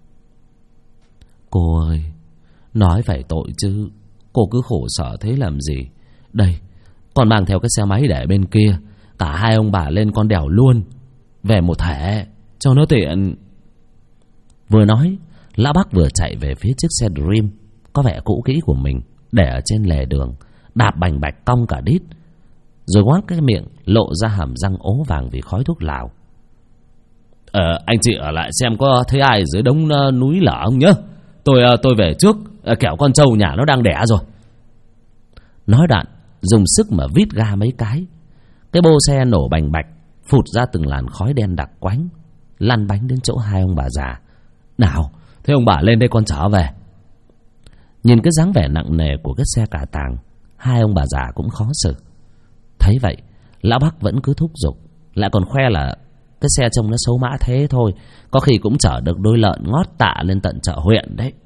Cô ơi, nói phải tội chứ, cô cứ khổ sở thế làm gì. Đây, con mang theo cái xe máy để bên kia, cả hai ông bà lên con đèo luôn, về một thể cho nó tiện. Vừa nói, Lão Bắc vừa chạy về phía chiếc xe Dream có vẻ cũ kỹ của mình, để ở trên lề đường, đạp bành bạch cong cả đít, rồi ngoác cái miệng lộ ra hàm răng ố vàng vì khói thuốc lào. Anh chị ở lại xem có thấy ai dưới đống núi lở không nhá. Tôi về trước, kẻo con trâu nhà nó đang đẻ rồi. Nói đoạn, dùng sức mà vít ga mấy cái bô xe nổ bành bạch, phụt ra từng làn khói đen đặc quánh, lăn bánh đến chỗ hai ông bà già. Nào, thế ông bà lên đây con trở về. Nhìn cái dáng vẻ nặng nề của cái xe cả tàng, hai ông bà già cũng khó xử. Thấy vậy, Lão Bắc vẫn cứ thúc giục, lại còn khoe là cái xe trông nó xấu mã thế thôi, có khi cũng chở được đôi lợn ngót tạ lên tận chợ huyện đấy.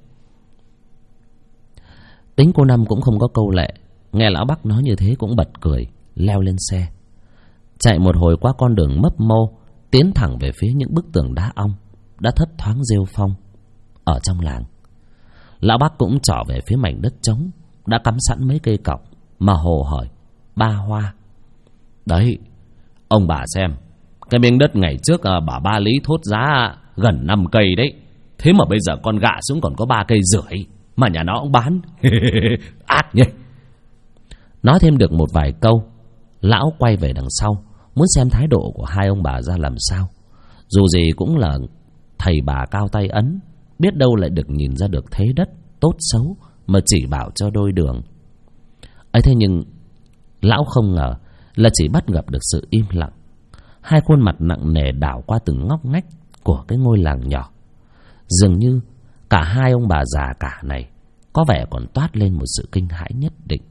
Tính cô Năm cũng không có câu lệ, nghe Lão Bắc nói như thế cũng bật cười, leo lên xe, chạy một hồi qua con đường mấp mô, tiến thẳng về phía những bức tường đá ong đã thấp thoáng rêu phong ở trong làng. Lão Bắc cũng trỏ về phía mảnh đất trống đã cắm sẵn mấy cây cọc, mà hồ hỏi: Ba Hoa, đấy, ông bà xem, cái miếng đất ngày trước bà Ba Lý thốt giá gần 5 cây đấy, thế mà bây giờ con gạ xuống còn có 3 cây rưỡi, mà nhà nó cũng bán. Ác nhỉ. Nói thêm được một vài câu, lão quay về đằng sau, muốn xem thái độ của hai ông bà ra làm sao. Dù gì cũng là thầy bà cao tay ấn, biết đâu lại được nhìn ra được thế đất tốt xấu mà chỉ bảo cho đôi đường. ấy thế nhưng lão không ngờ là chỉ bắt gặp được sự im lặng, hai khuôn mặt nặng nề đảo qua từng ngóc ngách của cái ngôi làng nhỏ. Dường như cả hai ông bà già cả này có vẻ còn toát lên một sự kinh hãi nhất định.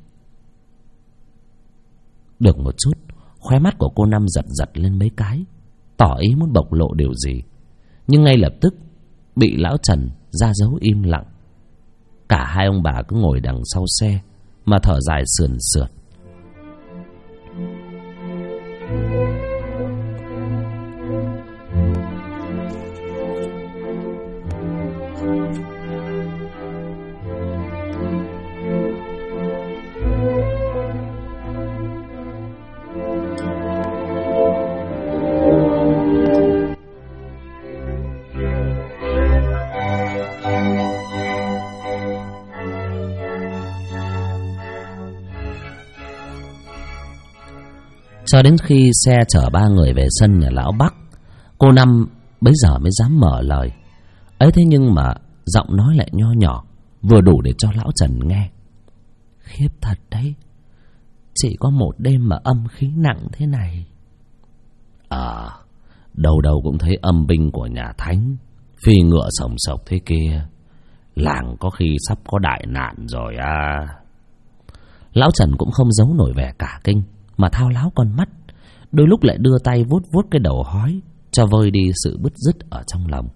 Được một chút, khóe mắt của cô Năm giật giật lên mấy cái, tỏ ý muốn bộc lộ điều gì, nhưng ngay lập tức bị lão Trần ra dấu im lặng. Cả hai ông bà cứ ngồi đằng sau xe mà thở dài sườn sượt. Cho đến khi xe chở ba người về sân nhà lão Bắc, cô Năm bấy giờ mới dám mở lời. Ấy thế nhưng mà giọng nói lại nho nhỏ, vừa đủ để cho lão Trần nghe. Khiếp thật đấy, chỉ có một đêm mà âm khí nặng thế này. Đâu đâu cũng thấy âm binh của nhà Thánh phi ngựa sồng sộc thế kia. Làng có khi sắp có đại nạn rồi à. Lão Trần cũng không giấu nổi vẻ cả kinh, mà thao láo con mắt, đôi lúc lại đưa tay vuốt vuốt cái đầu hói, cho vơi đi sự bứt rứt ở trong lòng.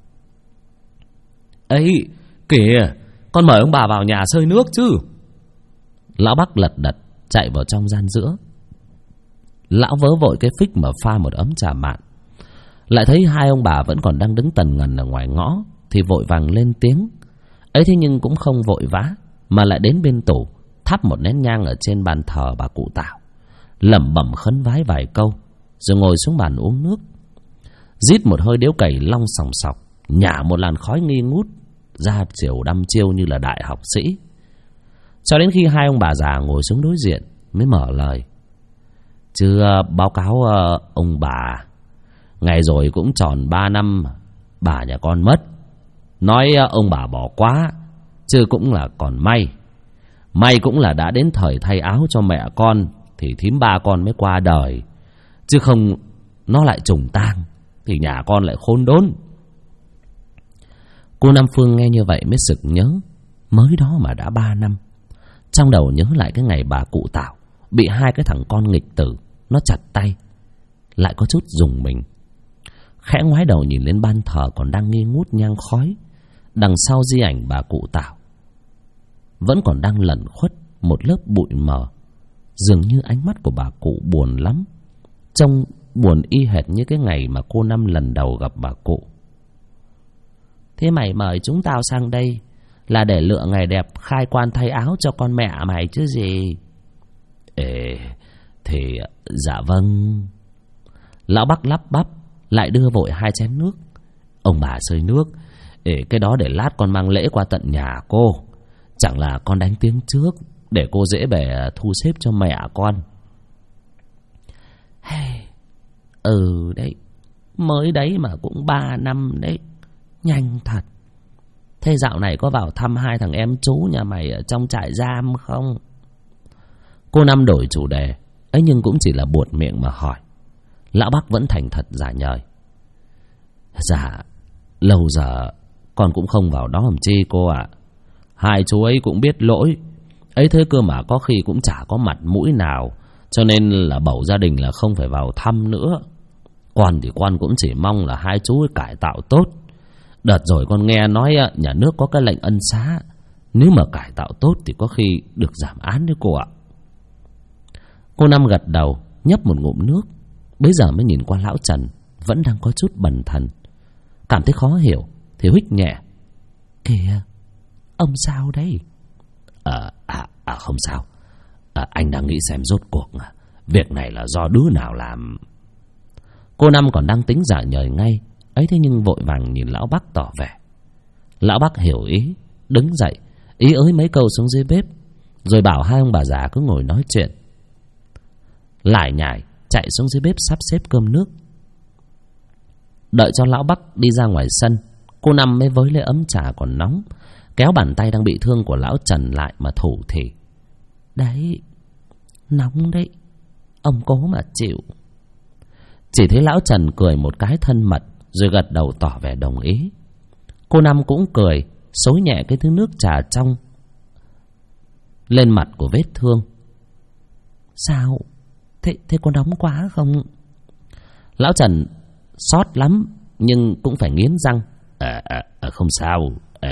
Ấy kìa, con mời ông bà vào nhà xơi nước chứ. Lão Bắc lật đật chạy vào trong gian giữa. Lão vớ vội cái phích mà pha một ấm trà mạn, lại thấy hai ông bà vẫn còn đang đứng tần ngần ở ngoài ngõ, thì vội vàng lên tiếng. Ấy thế nhưng cũng không vội vã, mà lại đến bên tủ thắp một nén nhang ở trên bàn thờ bà cụ Tảo, lẩm bẩm khấn vái vài câu, rồi ngồi xuống bàn uống nước. Rít một hơi điếu cày long sòng sọc, nhả một làn khói nghi ngút ra chiều đăm chiêu như là đại học sĩ. Cho đến khi hai ông bà già ngồi xuống đối diện mới mở lời. Chứ báo cáo ông bà, ngày rồi cũng tròn 3 năm bà nhà con mất. Nói ông bà bỏ quá, chứ cũng là còn may. May cũng là đã đến thời thay áo cho mẹ con, thì thím ba con mới qua đời. Chứ không nó lại trùng tang, thì nhà con lại khốn đốn. Cô Nam Phương nghe như vậy mới sực nhớ, mới đó mà đã 3 năm. Trong đầu nhớ lại cái ngày bà cụ Tảo bị hai cái thằng con nghịch tử nó chặt tay, lại có chút rùng mình. Khẽ ngoái đầu nhìn lên ban thờ còn đang nghi ngút nhang khói. Đằng sau di ảnh bà cụ Tảo vẫn còn đang lẩn khuất một lớp bụi mờ. Dường như ánh mắt của bà cụ buồn lắm, trông buồn y hệt như cái ngày mà cô Năm lần đầu gặp bà cụ. Thế mày mời chúng tao sang đây là để lựa ngày đẹp khai quan thay áo cho con mẹ mày chứ gì? Thì dạ vâng. Lão Bắc lắp bắp lại đưa vội 2 chén nước. Ông bà xơi nước, cái đó để lát con mang lễ qua tận nhà cô. Chẳng là con đánh tiếng trước để cô dễ bề thu xếp cho mẹ con. Đấy, mới đấy mà cũng 3 năm đấy, nhanh thật. Thế dạo này có vào thăm hai thằng em chú nhà mày ở trong trại giam không? Cô Năm đổi chủ đề, ấy nhưng cũng chỉ là buột miệng mà hỏi. Lão Bắc vẫn thành thật giả nhời. Dạ, lâu giờ con cũng không vào đó làm chi cô ạ. Hai chú ấy cũng biết lỗi, ấy thế cơ mà có khi cũng chả có mặt mũi nào, cho nên là bầu gia đình là không phải vào thăm nữa. Con thì con cũng chỉ mong là hai chú ấy cải tạo tốt. Đợt rồi con nghe nói nhà nước có cái lệnh ân xá, nếu mà cải tạo tốt thì có khi được giảm án đấy cô ạ. Cô Năm gật đầu, nhấp một ngụm nước, bấy giờ mới nhìn qua lão Trần vẫn đang có chút bần thần. Cảm thấy khó hiểu thì huých nhẹ. Kìa, ông sao đấy? Không sao. Anh đang nghĩ xem rốt cuộc việc này là do đứa nào làm. Cô Năm còn đang tính giả nhời ngay, ấy thế nhưng vội vàng nhìn lão Bắc tỏ vẻ. Lão Bắc hiểu ý, đứng dậy ý ới mấy câu xuống dưới bếp, rồi bảo hai ông bà già cứ ngồi nói chuyện. Lải nhải chạy xuống dưới bếp sắp xếp cơm nước. Đợi cho lão Bắc đi ra ngoài sân, cô Năm mới với lấy ấm trà còn nóng, kéo bàn tay đang bị thương của lão Trần lại mà thủ thỉ. Đấy, nóng đấy, ông cố mà chịu. Chỉ thấy lão Trần cười một cái thân mật, rồi gật đầu tỏ vẻ đồng ý. Cô Năm cũng cười, xối nhẹ cái thứ nước trà trong lên mặt của vết thương. Sao? Thế có nóng quá không? Lão Trần xót lắm, nhưng cũng phải nghiến răng. Không sao.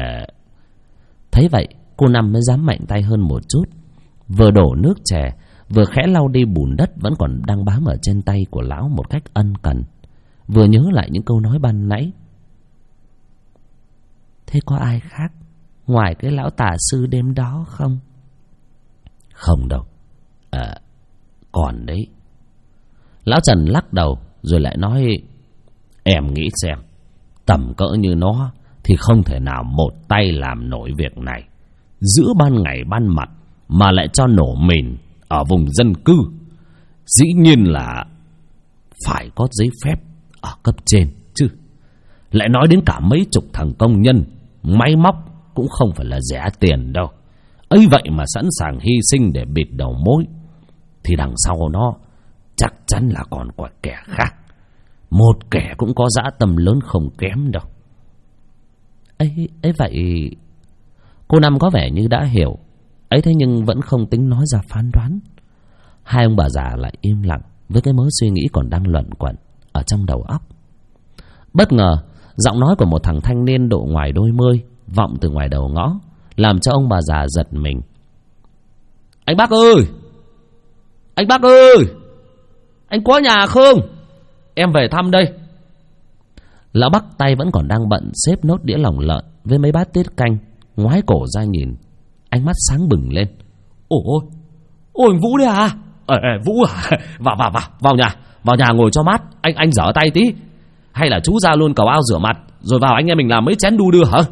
Thấy vậy, cô Năm mới dám mạnh tay hơn một chút, vừa đổ nước chè, vừa khẽ lau đi bùn đất vẫn còn đang bám ở trên tay của lão một cách ân cần, vừa nhớ lại những câu nói ban nãy. Thế có ai khác ngoài cái lão tà sư đêm đó không? Không đâu. Còn đấy. Lão Trần lắc đầu rồi lại nói. Em nghĩ xem, tầm cỡ như nó thì không thể nào một tay làm nổi việc này, giữa ban ngày ban mặt mà lại cho nổ mìn ở vùng dân cư. Dĩ nhiên là phải có giấy phép ở cấp trên chứ. Lại nói đến cả mấy chục thằng công nhân, máy móc cũng không phải là rẻ tiền đâu. Ấy vậy mà sẵn sàng hy sinh để bịt đầu mối. thì đằng sau nó chắc chắn là còn có kẻ khác. Một kẻ cũng có dã tâm lớn không kém đâu. Ấy vậy... Cô Năm có vẻ như đã hiểu. Ấy thế nhưng vẫn không tính nói ra phán đoán. Hai ông bà già lại im lặng với cái mớ suy nghĩ còn đang luẩn quẩn ở trong đầu óc. Bất ngờ, giọng nói của một thằng thanh niên độ ngoài đôi mươi vọng từ ngoài đầu ngõ, làm cho ông bà già giật mình. Anh bác ơi! Anh bác ơi! Anh có nhà không? Em về thăm đây. Lão Bắc tay vẫn còn đang bận xếp nốt đĩa lòng lợn với mấy bát tiết canh, ngoái cổ ra nhìn, ánh mắt sáng bừng lên. Ôi Vũ đấy à? Vũ à? Vào nhà ngồi cho mát. Anh rửa tay tí. Hay là chú ra luôn cầu ao rửa mặt, rồi vào anh em mình làm mấy chén đu đưa hả?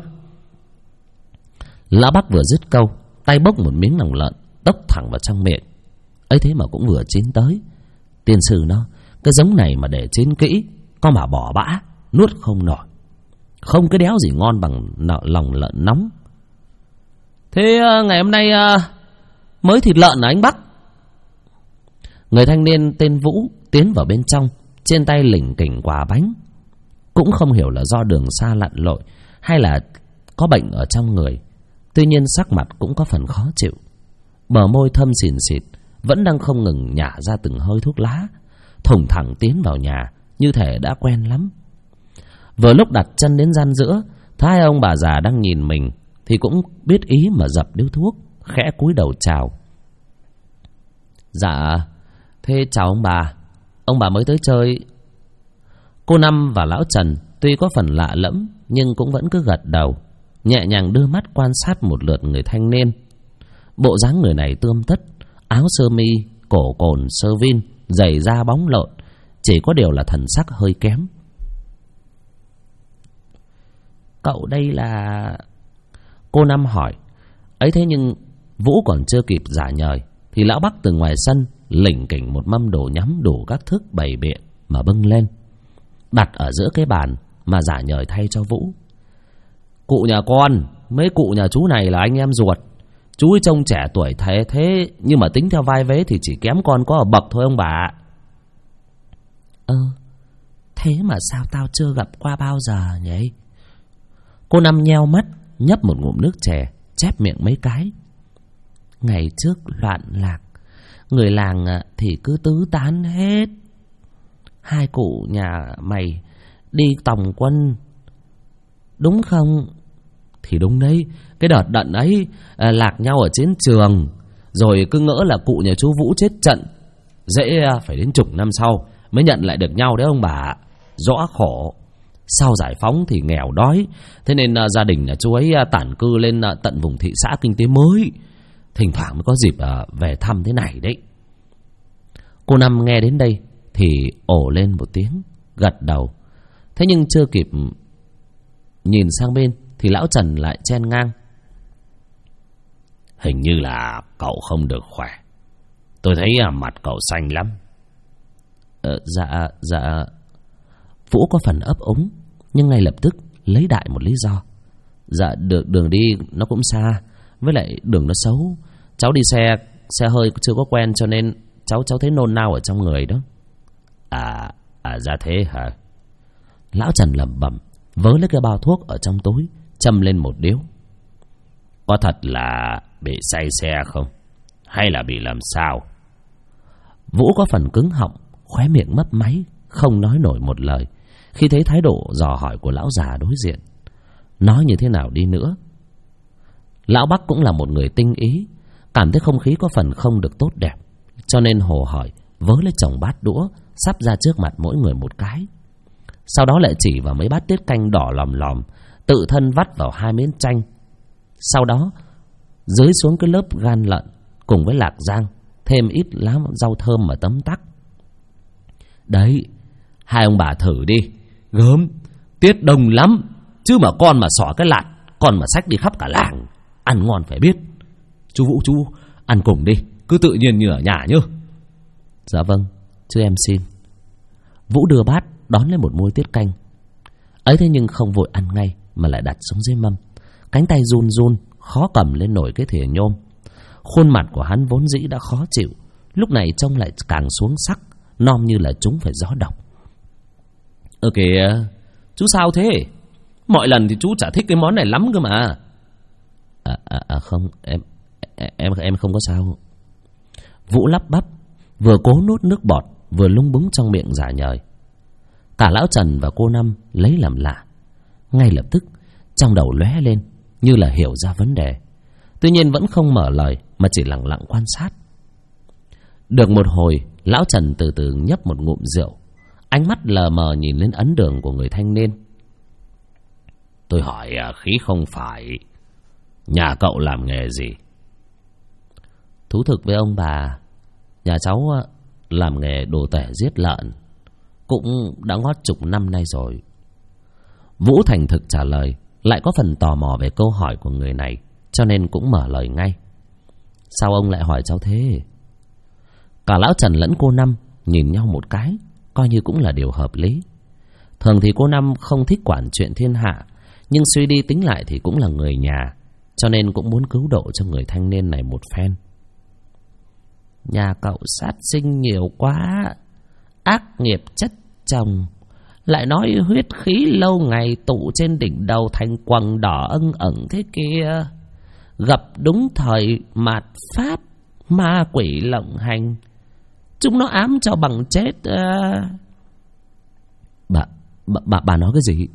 Lão Bắc vừa dứt câu, tay bốc một miếng lòng lợn tốc thẳng vào trong miệng. Ấy thế mà cũng vừa chín tới. Tiên sư nó, cái giống này mà để chín kỹ, có mà bỏ bã, nuốt không nổi. Không cái đéo gì ngon bằng lòng lợn nóng. Thế ngày hôm nay mới thịt lợn à anh Bắc? Người thanh niên tên Vũ tiến vào bên trong, trên tay lỉnh kỉnh quả bánh. Cũng không hiểu là do đường xa lặn lội hay là có bệnh ở trong người. Tuy nhiên sắc mặt cũng có phần khó chịu. Bờ môi thâm xìn xịt, vẫn đang không ngừng nhả ra từng hơi thuốc lá, thủng thẳng tiến vào nhà như thể đã quen lắm. Vừa lúc đặt chân đến gian giữa, hai ông bà già đang nhìn mình thì cũng biết ý mà dập điếu thuốc, khẽ cúi đầu chào. Dạ, thế chào ông bà. Ông bà mới tới chơi. Cô Năm và lão Trần tuy có phần lạ lẫm nhưng cũng vẫn cứ gật đầu, nhẹ nhàng đưa mắt quan sát một lượt người thanh niên. Bộ dáng người này tươm tất, áo sơ mi, cổ cồn sơ vin, giày da bóng lộn, chỉ có điều là thần sắc hơi kém. Cậu đây là... Cô Năm hỏi. Ấy thế nhưng Vũ còn chưa kịp giả nhời thì lão Bắc từ ngoài sân lỉnh kỉnh một mâm đồ nhắm đủ các thức bày biện mà bưng lên, đặt ở giữa cái bàn mà giả nhời thay cho Vũ. Cụ nhà con, mấy cụ nhà chú này là anh em ruột. Chú ấy trông trẻ tuổi thế nhưng mà tính theo vai vế thì chỉ kém con có ở bậc thôi ông bà. Thế mà sao tao chưa gặp qua bao giờ nhỉ? Cô Năm nheo mắt, nhấp một ngụm nước chè, chép miệng mấy cái. Ngày trước loạn lạc, người làng thì cứ tứ tán hết. Hai cụ nhà mày đi tòng quân, đúng không? Thì đúng đấy, cái đợt đận ấy lạc nhau ở chiến trường, rồi cứ ngỡ là cụ nhà chú Vũ chết trận, dễ phải đến chục năm sau mới nhận lại được nhau đấy ông bà. Rõ khổ. Sau giải phóng thì nghèo đói, thế nên gia đình nhà chú ấy tản cư lên tận vùng thị xã kinh tế mới, thỉnh thoảng mới có dịp về thăm thế này đấy. Cô Năm nghe đến đây thì ồ lên một tiếng, gật đầu. Thế nhưng chưa kịp nhìn sang bên thì lão Trần lại chen ngang. Hình như là cậu không được khỏe. Tôi thấy mặt cậu xanh lắm. Dạ. Vũ có phần ấp úng, nhưng ngay lập tức lấy đại một lý do. Dạ, đường đi nó cũng xa, với lại đường nó xấu. Cháu đi xe hơi chưa có quen cho nên cháu thấy nôn nao ở trong người đó. Ra thế hả? Lão Trần lẩm bẩm, vớ lấy cái bao thuốc ở trong túi, châm lên một điếu. Có thật là bị say xe không? Hay là bị làm sao? Vũ có phần cứng họng, khóe miệng mấp máy, không nói nổi một lời khi thấy thái độ dò hỏi của lão già đối diện. Nói như thế nào đi nữa, lão Bắc cũng là một người tinh ý, cảm thấy không khí có phần không được tốt đẹp, cho nên hồ hỏi vớ lấy chồng bát đũa sắp ra trước mặt mỗi người một cái. Sau đó lại chỉ vào mấy bát tiết canh đỏ lòm lòm, tự thân vắt vào hai miếng chanh. Sau đó dưới xuống cái lớp gan lợn cùng với lạc rang, thêm ít lá rau thơm mà tấm tắc. Đấy, hai ông bà thử đi. Gớm, tiết đông lắm, chứ mà con mà xỏ cái lạt, con mà xách đi khắp cả làng, ăn ngon phải biết. Chú Vũ, chú ăn cùng đi, cứ tự nhiên như ở nhà nhá. Dạ vâng, chứ em xin. Vũ đưa bát đón lên một muôi tiết canh. Ấy thế nhưng không vội ăn ngay mà lại đặt xuống dưới mâm. Cánh tay run run, khó cầm lên nổi cái thìa nhôm. Khuôn mặt của hắn vốn dĩ đã khó chịu, lúc này trông lại càng xuống sắc, nom như là chúng phải gió độc. Kìa, chú sao thế? Mọi lần thì chú chả thích cái món này lắm cơ mà. Không, em không có sao. Vũ lắp bắp, vừa cố nuốt nước bọt, vừa lúng búng trong miệng giả nhời. Cả lão Trần và cô Năm lấy làm lạ. Ngay lập tức trong đầu lóe lên như là hiểu ra vấn đề. Tuy nhiên vẫn không mở lời mà chỉ lặng lặng quan sát. Được một hồi, lão Trần từ từ nhấp một ngụm rượu, ánh mắt lờ mờ nhìn lên ấn đường của người thanh niên. Tôi hỏi khí không phải, nhà cậu làm nghề gì? Thú thực với ông bà, nhà cháu làm nghề đồ tể giết lợn, cũng đã ngót chục năm nay rồi. Vũ thành thực trả lời, lại có phần tò mò về câu hỏi của người này, cho nên cũng mở lời ngay. Sao ông lại hỏi cháu thế? Cả lão Trần lẫn cô Năm nhìn nhau một cái, coi như cũng là điều hợp lý. Thường thì cô Năm không thích quản chuyện thiên hạ, nhưng suy đi tính lại thì cũng là người nhà, cho nên cũng muốn cứu độ cho người thanh niên này một phen. Nhà cậu sát sinh nhiều quá, ác nghiệp chất chồng, lại nói huyết khí lâu ngày tụ trên đỉnh đầu thành quầng đỏ ưng ẩn thế kia. Gặp đúng thời mạt pháp, ma quỷ lộng hành, chúng nó ám cho bằng chết. Bà nói cái gì?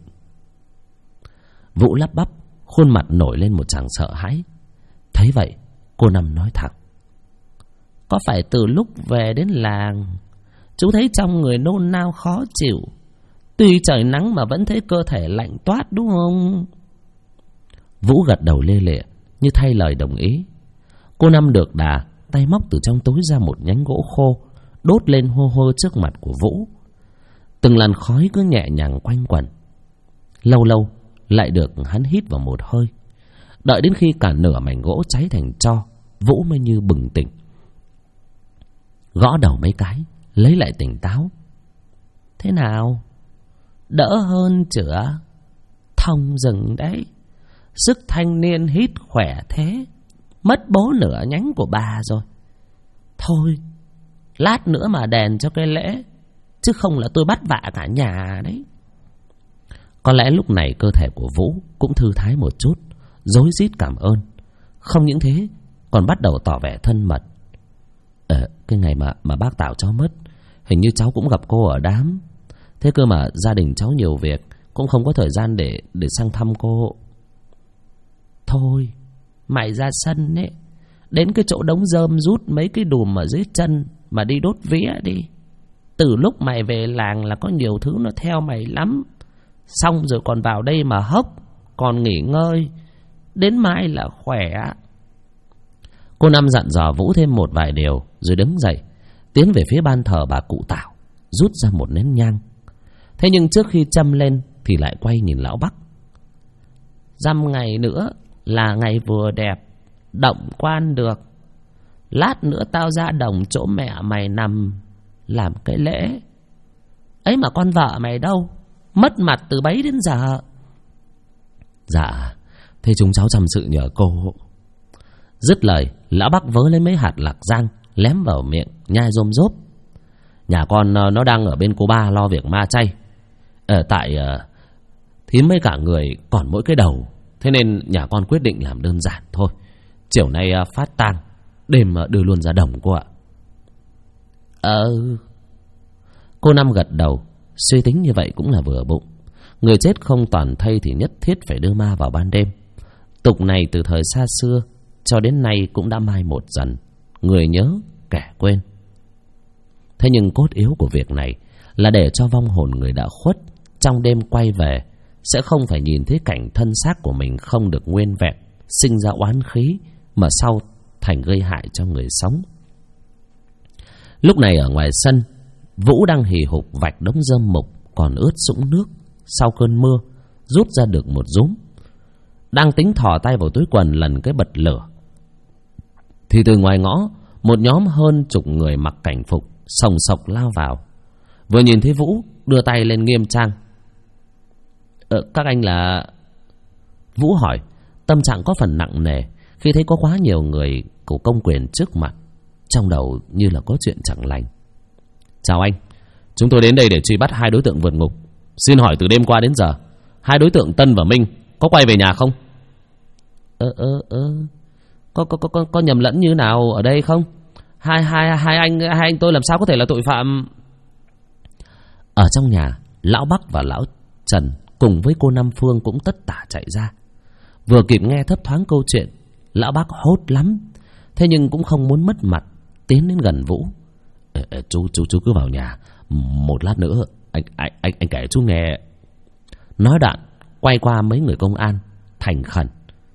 Vũ lắp bắp, khuôn mặt nổi lên một tràng sợ hãi. Thấy vậy, cô Năm nói thẳng. Có phải từ lúc về đến làng, chú thấy trong người nôn nao khó chịu, tuy trời nắng mà vẫn thấy cơ thể lạnh toát đúng không? Vũ gật đầu lê lịa như thay lời đồng ý. Cô Năm được đà, tay móc từ trong túi ra một nhánh gỗ khô, đốt lên hô hô trước mặt của Vũ. Từng làn khói cứ nhẹ nhàng quanh quẩn. Lâu lâu lại được hắn hít vào một hơi. Đợi đến khi cả nửa mảnh gỗ cháy thành tro, Vũ mới như bừng tỉnh. Gõ đầu mấy cái, lấy lại tỉnh táo. Thế nào? Đỡ hơn chữa? Thông rừng đấy. Sức thanh niên hít khỏe thế, mất bố nửa nhánh của bà rồi. Thôi, lát nữa mà đèn cho cái lễ, chứ không là tôi bắt vạ cả nhà đấy. Có lẽ lúc này cơ thể của Vũ cũng thư thái một chút, rối rít cảm ơn. Không những thế, còn bắt đầu tỏ vẻ thân mật. Cái ngày mà bác Tảo cháu mất, hình như cháu cũng gặp cô ở đám. Thế cơ mà gia đình cháu nhiều việc, cũng không có thời gian để sang thăm cô. Thôi, mày ra sân ấy, đến cái chỗ đống rơm rút mấy cái đùm ở dưới chân mà đi đốt vía đi. Từ lúc mày về làng là có nhiều thứ nó theo mày lắm. Xong rồi còn vào đây mà hốc, còn nghỉ ngơi, đến mai là khỏe. Cô Năm dặn dò Vũ thêm một vài điều, rồi đứng dậy, tiến về phía ban thờ bà cụ Tảo, rút ra một nén nhang. Thế nhưng trước khi châm lên thì lại quay nhìn lão Bắc. Dăm ngày nữa là ngày vừa đẹp, động quan được. Lát nữa tao ra đồng chỗ mẹ mày nằm làm cái lễ. Ấy mà con vợ mày đâu? Mất mặt từ bấy đến giờ. Dạ, thế chúng cháu chăm sự nhờ cô. Dứt lời, lão Bắc vớ lấy mấy hạt lạc giang, lém vào miệng, nhai rôm rốp. Nhà con nó đang ở bên cô ba lo việc ma chay. Tại thím mấy cả người còn mỗi cái đầu, thế nên nhà con quyết định làm đơn giản thôi. Chiều nay phát tang, đêm đưa luôn ra đồng cô ạ. Cô Năm gật đầu, suy tính như vậy cũng là vừa bụng. Người chết không toàn thây thì nhất thiết phải đưa ma vào ban đêm. Tục này từ thời xa xưa cho đến nay cũng đã mai một dần, người nhớ kẻ quên. Thế nhưng cốt yếu của việc này là để cho vong hồn người đã khuất trong đêm quay về sẽ không phải nhìn thấy cảnh thân xác của mình không được nguyên vẹn, sinh ra oán khí mà sau thành gây hại cho người sống. Lúc này ở ngoài sân, Vũ đang hì hục vạch đống rơm mục còn ướt sũng nước sau cơn mưa, rút ra được một rúm. Đang tính thò tay vào túi quần lần cái bật lửa thì từ ngoài ngõ một nhóm hơn chục người mặc cảnh phục sòng sộc lao vào. Vừa nhìn thấy Vũ, đưa tay lên nghiêm trang. Các anh là... Vũ hỏi, tâm trạng có phần nặng nề khi thấy có quá nhiều người của công quyền trước mặt. trong đầu như là có chuyện chẳng lành. Chào anh, chúng tôi đến đây để truy bắt 2 đối tượng vượt ngục. Xin hỏi từ đêm qua đến giờ 2 đối tượng Tân và Minh có quay về nhà không? Có nhầm lẫn như nào ở đây không? Hai anh tôi làm sao có thể là tội phạm? Ở trong nhà, lão Bắc và lão Trần cùng với cô Năm Phương cũng tất tả chạy ra. Vừa kịp nghe thấp thoáng câu chuyện, lão Bắc hốt lắm, thế nhưng cũng không muốn mất mặt, tiến đến gần Vũ. Chú cứ vào nhà, một lát nữa anh kể chú nghe. Nói đoạn quay qua mấy người công an thành khẩn.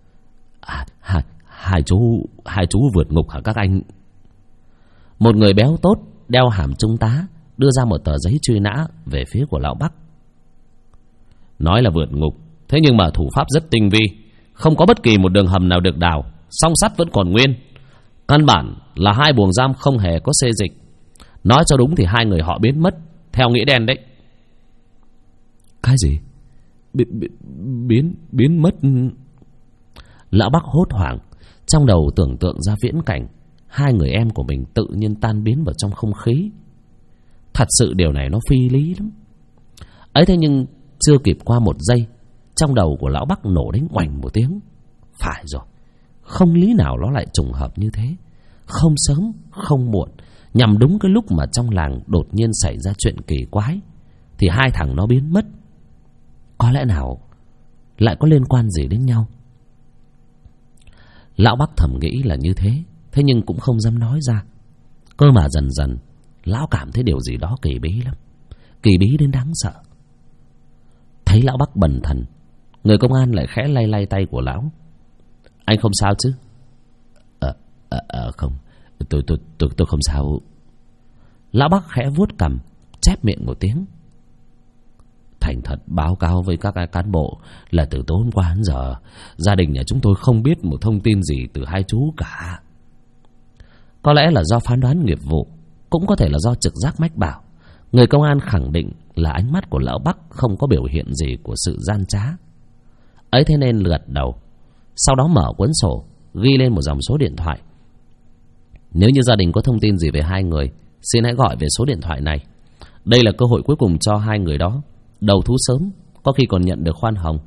Hai chú vượt ngục hả các anh? Một người béo tốt đeo hàm trung tá đưa ra một tờ giấy truy nã về phía của lão Bắc. Nói là vượt ngục, thế nhưng mà thủ pháp rất tinh vi, không có bất kỳ một đường hầm nào được đào, song sắt vẫn còn nguyên. Căn bản là 2 buồng giam không hề có xê dịch. Nói cho đúng thì 2 người họ biến mất theo nghĩa đen đấy. Cái gì? Biến mất? Lão Bắc hốt hoảng, trong đầu tưởng tượng ra viễn cảnh 2 người em của mình tự nhiên tan biến vào trong không khí. Thật sự điều này nó phi lý lắm. Ấy thế nhưng chưa kịp qua 1 giây, trong đầu của lão Bắc nổ đến oành một tiếng. Phải rồi, không lý nào nó lại trùng hợp như thế. Không sớm không muộn, nhằm đúng cái lúc mà trong làng đột nhiên xảy ra chuyện kỳ quái, thì 2 thằng nó biến mất. Có lẽ nào lại có liên quan gì đến nhau? Lão Bắc thầm nghĩ là như thế, thế nhưng cũng không dám nói ra. Cơ mà dần dần lão cảm thấy điều gì đó kỳ bí lắm, kỳ bí đến đáng sợ. Thấy lão Bắc bần thần, người công an lại khẽ lay tay của lão. Anh không sao chứ? Không, tôi không sao. Lão Bắc khẽ vuốt cằm, chép miệng một tiếng. Thành thật báo cáo với các cán bộ là từ tối hôm qua đến giờ gia đình nhà chúng tôi không biết một thông tin gì từ 2 chú cả. Có lẽ là do phán đoán nghiệp vụ, cũng có thể là do trực giác mách bảo. Người công an khẳng định là ánh mắt của lão Bắc không có biểu hiện gì của sự gian trá. Ấy thế nên gật đầu, sau đó mở cuốn sổ ghi lên một dòng số điện thoại. Nếu như gia đình có thông tin gì về 2 người, xin hãy gọi về số điện thoại này. Đây là cơ hội cuối cùng cho 2 người đó đầu thú sớm, có khi còn nhận được khoan hồng.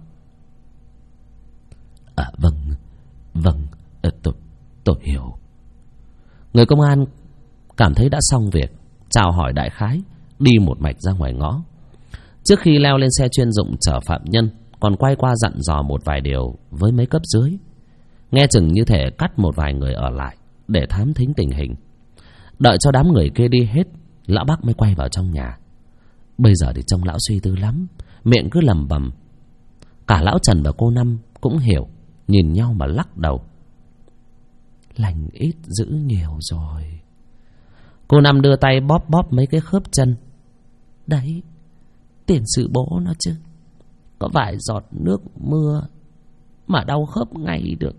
Vâng, tôi hiểu. Người công an cảm thấy đã xong việc, chào hỏi đại khái, đi một mạch ra ngoài ngõ. Trước khi leo lên xe chuyên dụng chở phạm nhân, còn quay qua dặn dò một vài điều với mấy cấp dưới. Nghe chừng như thể cắt một vài người ở lại để thám thính tình hình. Đợi cho đám người kia đi hết, lão Bắc mới quay vào trong nhà. Bây giờ thì trông lão suy tư lắm, miệng cứ lẩm bẩm. Cả lão Trần và cô Năm cũng hiểu, nhìn nhau mà lắc đầu. Lành ít dữ nhiều rồi. Cô Năm đưa tay bóp mấy cái khớp chân. Đấy, tiền sự bố nó chứ. Có vài giọt nước mưa mà đau khớp ngay được.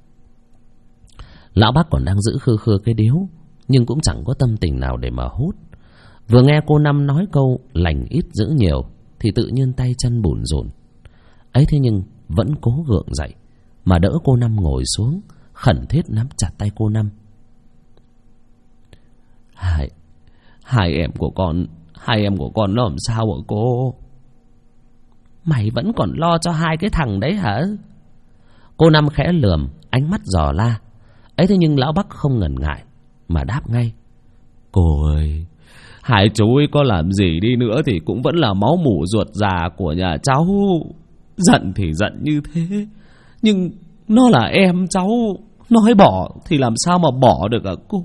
Lão Bắc còn đang giữ khư cái điếu, nhưng cũng chẳng có tâm tình nào để mà hút. Vừa nghe cô Năm nói câu lành ít dữ nhiều thì tự nhiên tay chân bủn rủn. Ấy thế nhưng vẫn cố gượng dậy mà đỡ cô Năm ngồi xuống, khẩn thiết nắm chặt tay cô Năm. Hai em của con nó làm sao hả cô? Mày vẫn còn lo cho 2 cái thằng đấy hả? Cô Năm khẽ lườm, ánh mắt dò la. Ấy thế nhưng lão Bắc không ngần ngại mà đáp ngay. Cô ơi, 2 chú ấy có làm gì đi nữa thì cũng vẫn là máu mủ ruột già của nhà cháu. Giận thì giận như thế, nhưng nó là em cháu, nói bỏ thì làm sao mà bỏ được hả cô?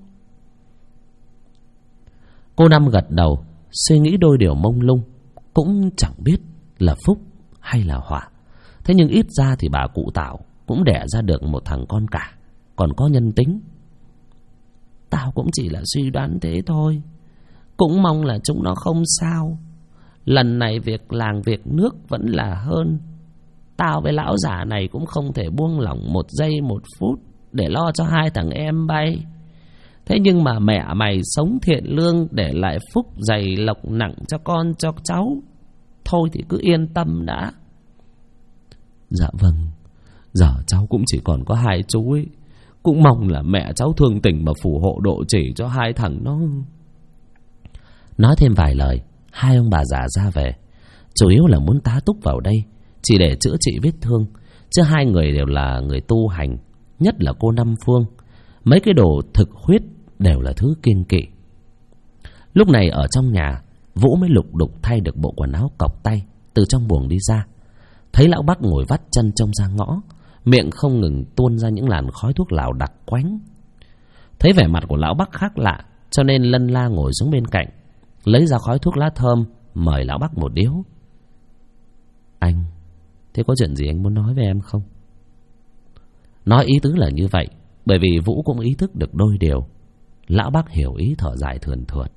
Cô Năm gật đầu, suy nghĩ đôi điều mông lung, cũng chẳng biết là phúc hay là họa. Thế nhưng ít ra thì bà cụ Tảo cũng đẻ ra được một thằng con cả, còn có nhân tính. Tao cũng chỉ là suy đoán thế thôi, cũng mong là chúng nó không sao. Lần này việc làng việc nước vẫn là hơn. Tao với lão già này cũng không thể buông lỏng 1 giây 1 phút để lo cho 2 thằng em bay. Thế nhưng mà mẹ mày sống thiện lương để lại phúc dày lộc nặng cho con cho cháu. Thôi thì cứ yên tâm đã. Dạ vâng, giờ cháu cũng chỉ còn có 2 chú ấy, cũng mong là mẹ cháu thương tình mà phù hộ độ chỉ cho hai thằng nó. Nói thêm vài lời, hai ông bà già ra về. Chủ yếu là muốn tá túc vào đây chỉ để chữa trị vết thương, chứ hai người đều là người tu hành, nhất là cô Năm Phương. Mấy cái đồ thực huyết đều là thứ kiêng kỵ. Lúc này ở trong nhà, Vũ mới lục đục thay được bộ quần áo cộc tay, từ trong buồng đi ra. Thấy lão Bắc ngồi vắt chân trông ra ngõ, miệng không ngừng tuôn ra những làn khói thuốc lào đặc quánh. Thấy vẻ mặt của lão Bắc khác lạ, cho nên lân la ngồi xuống bên cạnh, lấy ra khói thuốc lá thơm, mời lão Bắc một điếu. Anh, thế có chuyện gì anh muốn nói với em không? Nói ý tứ là như vậy, bởi vì Vũ cũng ý thức được đôi điều. Lão Bắc hiểu ý, thở dài thườn thượt.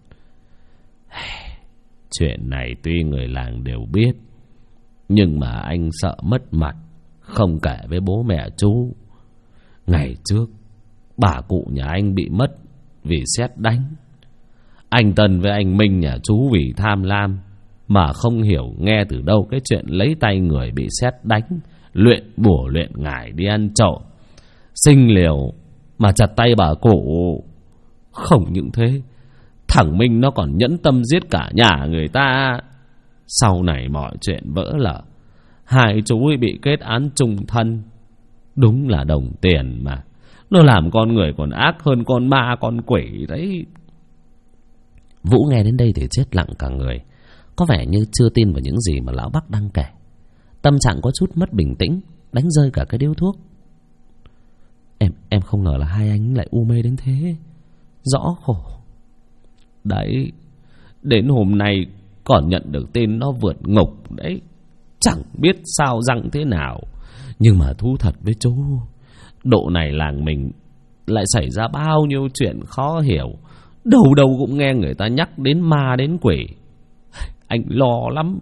Chuyện này tuy người làng đều biết, nhưng mà anh sợ mất mặt, không kể với bố mẹ chú. Ngày trước bà cụ nhà anh bị mất vì sét đánh. Anh Tân với anh Minh nhà chú vì tham lam mà không hiểu nghe từ đâu cái chuyện lấy tay người bị sét đánh, luyện bùa luyện ngải đi ăn trộm, sinh liều mà chặt tay bà cụ. Không những thế, thằng Minh nó còn nhẫn tâm giết cả nhà người ta. Sau này mọi chuyện vỡ lở, hai chú ấy bị kết án chung thân. Đúng là đồng tiền mà, nó làm con người còn ác hơn con ma con quỷ đấy. Vũ nghe đến đây thì chết lặng cả người, có vẻ như chưa tin vào những gì mà lão Bắc đang kể. Tâm trạng có chút mất bình tĩnh, đánh rơi cả cái điếu thuốc. Em không ngờ là hai anh lại u mê đến thế. Rõ khổ. Đấy, đến hôm nay còn nhận được tin nó vượt ngục đấy. Chẳng biết sao răng thế nào. Nhưng mà thú thật với chú, độ này làng mình lại xảy ra bao nhiêu chuyện khó hiểu. Đâu đâu cũng nghe người ta nhắc đến ma đến quỷ. Anh lo lắm.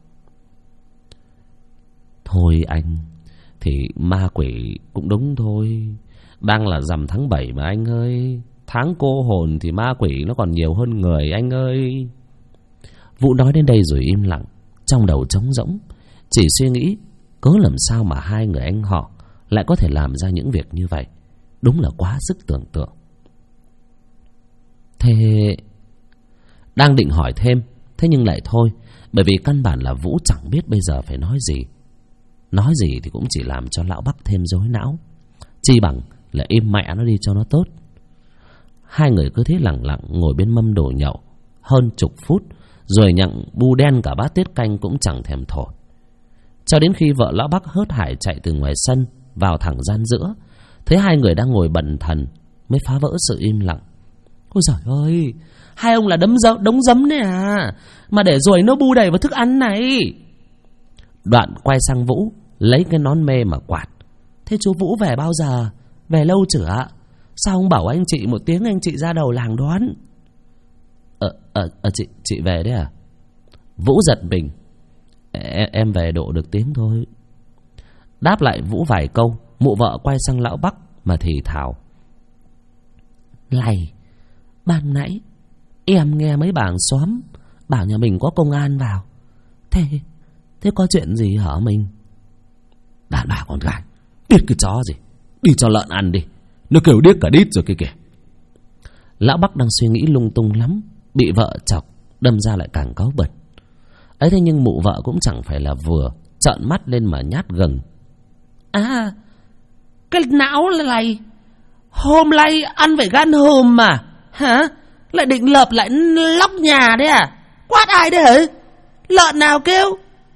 Thôi anh, thì ma quỷ cũng đúng thôi. Đang là rằm tháng 7 mà anh ơi. Tháng cô hồn thì ma quỷ nó còn nhiều hơn người anh ơi. Vũ nói đến đây rồi im lặng, trong đầu trống rỗng, chỉ suy nghĩ cớ làm sao mà hai người anh họ lại có thể làm ra những việc như vậy. Đúng là quá sức tưởng tượng. Thế đang định hỏi thêm, thế nhưng lại thôi, bởi vì căn bản là Vũ chẳng biết bây giờ phải nói gì. Nói gì thì cũng chỉ làm cho lão Bắc thêm rối não. Chi bằng là im mẹ nó đi cho nó tốt. Hai người cứ thế lặng lặng ngồi bên mâm đồ nhậu hơn chục phút, rồi nhận bu đen cả bát tiết canh cũng chẳng thèm thổi. Cho đến khi vợ lão Bắc hớt hải chạy từ ngoài sân vào thẳng gian giữa, thấy hai người đang ngồi bần thần, mới phá vỡ sự im lặng. Ôi giời ơi, hai ông là đống giấm đấy à, mà để ruồi nó bu đầy vào thức ăn này. Đoạn quay sang Vũ, lấy cái nón mê mà quạt. Thế chú Vũ về bao giờ? Về lâu chưa ạ? Sao không bảo anh chị một tiếng, anh chị ra đầu làng đón? Chị về đấy à? Vũ giật mình. Em về độ được tiếng thôi. Đáp lại Vũ vài câu, mụ vợ quay sang lão Bắc mà thì thào. Lầy, ban nãy em nghe mấy bảng xóm bảo nhà mình có công an vào. Thế có chuyện gì hả mình? Đàn bà con gái, biết cái chó gì, đi cho lợn ăn đi, nó kêu điếc cả đít rồi kia kìa. Lão Bắc đang suy nghĩ lung tung lắm, bị vợ chọc đâm ra lại càng cáu bật. Ấy thế nhưng mụ vợ cũng chẳng phải là vừa, trợn mắt lên mà nhát gừng. À, cái não này hôm nay ăn phải gan hùm mà hả? Lại định lợp lại lóc nhà đấy à? Quát ai đấy hả? Lợn nào kêu?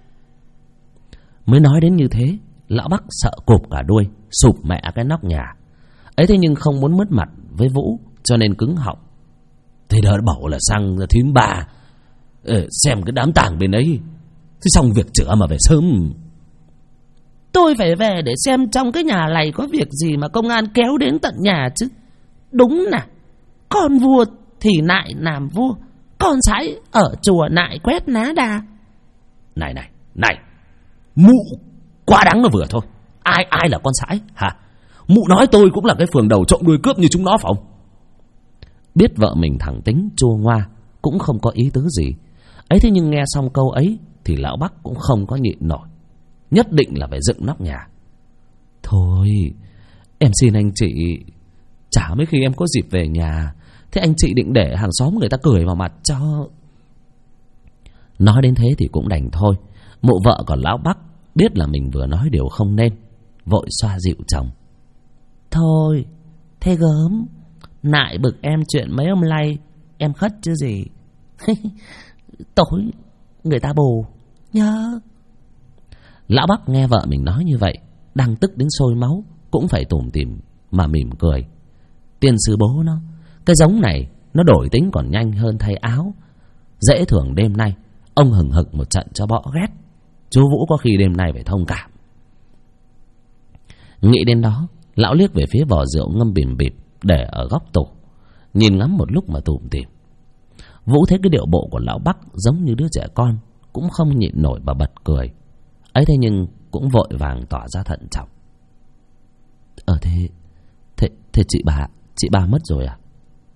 Mới nói đến như thế, lão Bắc sợ cụp cả đuôi, sụp mẹ cái nóc nhà. Ấy thế nhưng không muốn mất mặt với Vũ, cho nên cứng họng. Thế đó bảo là sang thím bà xem cái đám tang bên ấy, thế xong việc chữa mà về sớm. Tôi phải về để xem trong cái nhà này có việc gì mà công an kéo đến tận nhà chứ. Đúng nè, con vua thì nại làm vua, con sái ở chùa nại quét ná đa. Này, mụ quá đáng là vừa thôi. Ai là con sái hả? Mụ nói tôi cũng là cái phường đầu trộm đuôi cướp như chúng nó phải không? Biết vợ mình thẳng tính chua ngoa, cũng không có ý tứ gì. Ấy thế nhưng nghe xong câu ấy thì lão Bắc cũng không có nhịn nổi, nhất định là phải dựng nóc nhà. Thôi, em xin anh chị Chả mấy khi em có dịp về nhà. Thế anh chị định để hàng xóm người ta cười vào mặt cho. Nói đến thế thì cũng đành thôi. Mụ vợ của lão Bắc biết là mình vừa nói điều không nên, vội xoa dịu chồng. Thôi, thế gớm, nại bực em chuyện mấy hôm nay, em khất chứ gì. Tối người ta bù nhớ. Lão Bắc nghe vợ mình nói như vậy, đang tức đến sôi máu, cũng phải tủm tỉm mà mỉm cười. Tiên sư bố nó, cái giống này nó đổi tính còn nhanh hơn thay áo. Dễ thường đêm nay ông hừng hực một trận cho bỏ ghét. Chú Vũ có khi đêm nay phải thông cảm. Nghĩ đến đó, lão liếc về phía vò rượu ngâm bìm bịp để ở góc tủ, nhìn ngắm một lúc mà tủm tỉm. Vũ thấy cái điệu bộ của lão Bắc giống như đứa trẻ con, cũng không nhịn nổi mà bật cười. Ấy thế nhưng cũng vội vàng tỏ ra thận trọng. Thế chị ba mất rồi à?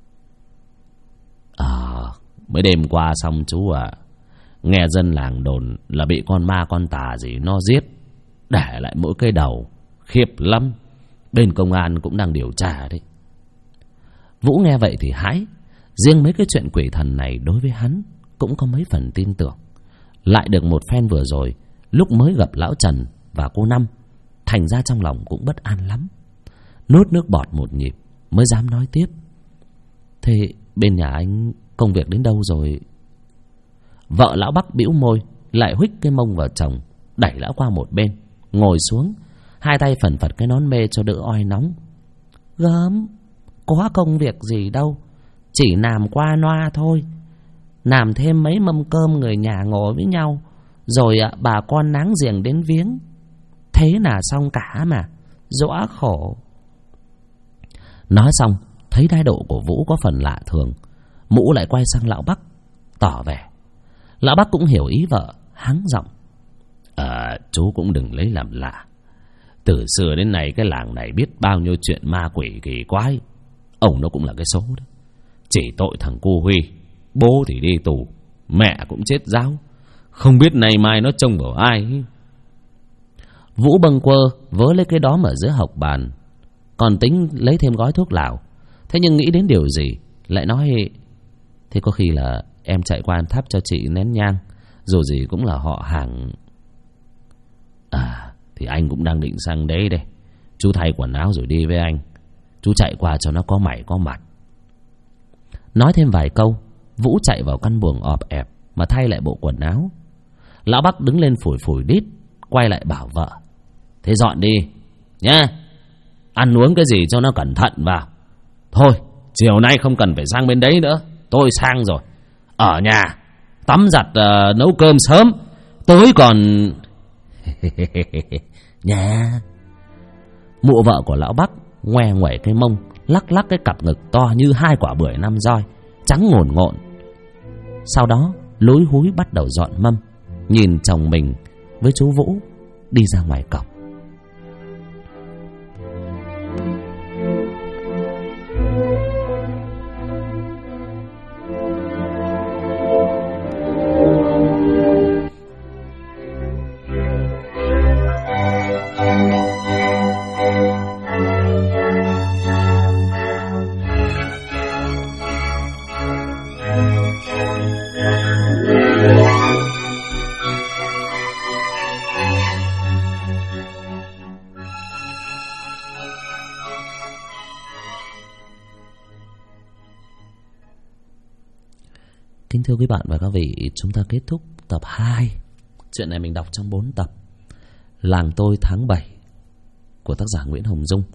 Mới đêm qua xong chú à. Nghe dân làng đồn là bị con ma con tà gì nó giết, để lại mỗi cái đầu, khiếp lắm. Bên công an cũng đang điều tra đấy. Vũ nghe vậy thì hãi. Riêng mấy cái chuyện quỷ thần này đối với hắn cũng có mấy phần tin tưởng. Lại được một phen vừa rồi, lúc mới gặp lão Trần và cô Năm, thành ra trong lòng cũng bất an lắm. Nuốt nước bọt một nhịp mới dám nói tiếp. Thế bên nhà anh công việc đến đâu rồi? Vợ lão Bắc bĩu môi, lại huých cái mông vào chồng, đẩy lão qua một bên, ngồi xuống, hai tay phần phật cái nón mê cho đỡ oi nóng. Gớm, có công việc gì đâu, chỉ làm qua loa thôi. Làm thêm mấy mâm cơm người nhà ngồi với nhau, rồi bà con láng giềng đến viếng. Thế là xong cả mà, dõa khổ. Nói xong, thấy thái độ của Vũ có phần lạ thường, Mũ lại quay sang lão Bắc, tỏ vẻ. Lão Bắc cũng hiểu ý vợ, hắng giọng. Chú cũng đừng lấy làm lạ. Từ xưa đến nay cái làng này biết bao nhiêu chuyện ma quỷ kỳ quái. Ông nó cũng là cái số đó. Chỉ tội thằng cu Huy, bố thì đi tù, mẹ cũng chết giáo, không biết nay mai nó trông vào ai. Vũ bâng quơ vớ lấy cái đó ở giữa hộc bàn, còn tính lấy thêm gói thuốc lào. Thế nhưng nghĩ đến điều gì lại nói, thế có khi là em chạy qua em thắp cho chị nén nhang, dù gì cũng là họ hàng. Thì anh cũng đang định sang đấy đây. Chú thay quần áo rồi đi với anh. Chú chạy qua cho nó có mày có mặt. Nói thêm vài câu, Vũ chạy vào căn buồng ọp ẹp mà thay lại bộ quần áo. Lão Bắc đứng lên phủi phủi đít, quay lại bảo vợ. Thế dọn đi nhá, ăn uống cái gì cho nó cẩn thận vào. Thôi chiều nay không cần phải sang bên đấy nữa, tôi sang rồi. Ở nhà tắm giặt, nấu cơm sớm, tối còn nhà. Mụ vợ của lão Bắc ngoe ngoẩy cái mông, lắc lắc cái cặp ngực to như 2 quả bưởi 5 roi, trắng ngồn ngộn. Sau đó lúi húi bắt đầu dọn mâm, nhìn chồng mình với chú Vũ đi ra ngoài cổng. Kính thưa quý bạn và các vị, chúng ta kết thúc tập 2. Chuyện này mình đọc trong 4 tập. Làng tôi tháng 7 của tác giả Nguyễn Hồng Dung.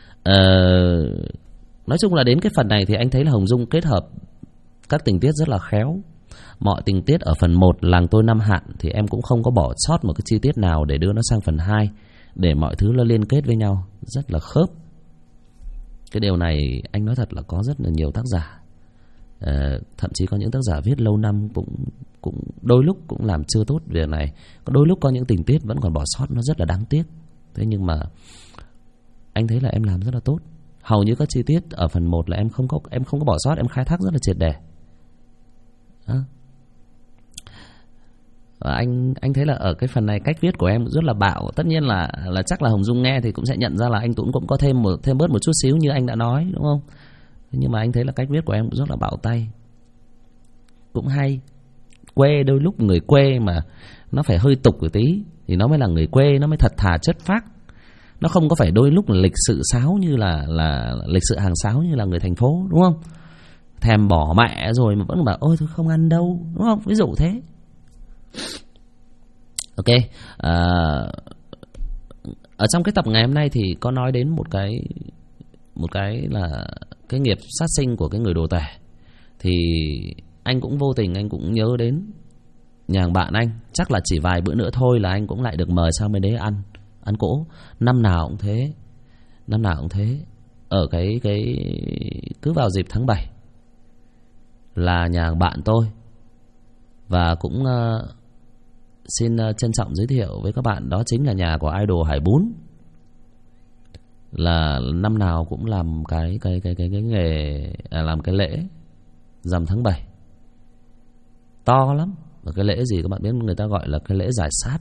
Nói chung là đến cái phần này thì anh thấy là Hồng Dung kết hợp các tình tiết rất là khéo. Mọi tình tiết ở phần 1 làng tôi Nam Hạn thì em cũng không có bỏ sót một cái chi tiết nào để đưa nó sang phần 2, để mọi thứ nó liên kết với nhau rất là khớp. Cái điều này anh nói thật là có rất là nhiều tác giả, thậm chí có những tác giả viết lâu năm cũng đôi lúc cũng làm chưa tốt việc này. Có đôi lúc có những tình tiết vẫn còn bỏ sót, nó rất là đáng tiếc. Thế nhưng mà anh thấy là em làm rất là tốt. Hầu như các chi tiết ở phần 1 là em không có bỏ sót, em khai thác rất là triệt để. Anh thấy là ở cái phần này cách viết của em cũng rất là bạo. Tất nhiên là chắc là Hồng Dung nghe thì cũng sẽ nhận ra là anh Tuấn cũng có thêm bớt một chút xíu như anh đã nói, đúng không? Nhưng mà anh thấy là cách viết của em cũng rất là bạo tay, cũng hay. Quê đôi lúc người quê mà nó phải hơi tục một tí thì nó mới là người quê, nó mới thật thà chất phác. Nó không có phải đôi lúc là lịch sự sáo như là lịch sự hàng sáo như là người thành phố, đúng không? Thèm bỏ mẹ rồi mà vẫn bảo ôi tôi không ăn đâu, đúng không? Ví dụ thế. Ok, ở trong cái tập ngày hôm nay thì có nói đến một cái là cái nghiệp sát sinh của cái người đồ tể. Thì anh cũng vô tình anh cũng nhớ đến nhà hàng bạn anh. Chắc là chỉ vài bữa nữa thôi là anh cũng lại được mời sang bên đấy ăn cỗ. Năm nào cũng thế. Ở cái cứ vào dịp tháng 7 là nhà hàng bạn tôi. Và cũng xin trân trọng giới thiệu với các bạn, đó chính là nhà của idol Hải Bún. Là năm nào cũng làm cái nghề làm cái lễ rằm tháng 7 to lắm. Và cái lễ gì các bạn biết, người ta gọi là cái lễ giải sát.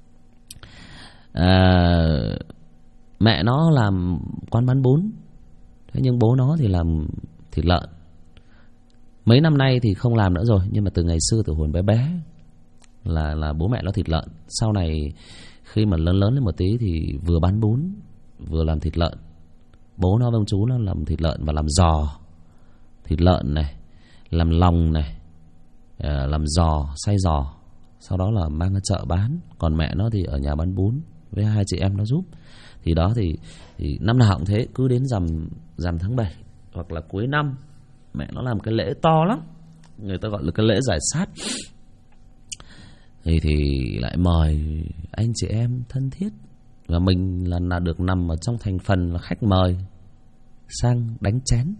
Mẹ nó làm quán bán bún, thế nhưng bố nó thì làm thịt lợn. Mấy năm nay thì không làm nữa rồi, nhưng mà từ ngày xưa, từ hồi bé bé là bố mẹ nó thịt lợn. Sau này khi mà lớn lên một tí thì vừa bán bún vừa làm thịt lợn. Bố nó với ông chú nó làm thịt lợn và làm giò thịt lợn này, làm lòng này, làm giò, xay giò, sau đó là mang ra chợ bán. Còn mẹ nó thì ở nhà bán bún với hai chị em nó giúp. Thì đó thì năm nào cũng thế, cứ đến rằm tháng 7 hoặc là cuối năm mẹ nó làm cái lễ to lắm, người ta gọi là cái lễ giải sát. Thì lại mời anh chị em thân thiết, và mình là được nằm ở trong thành phần là khách mời sang đánh chén.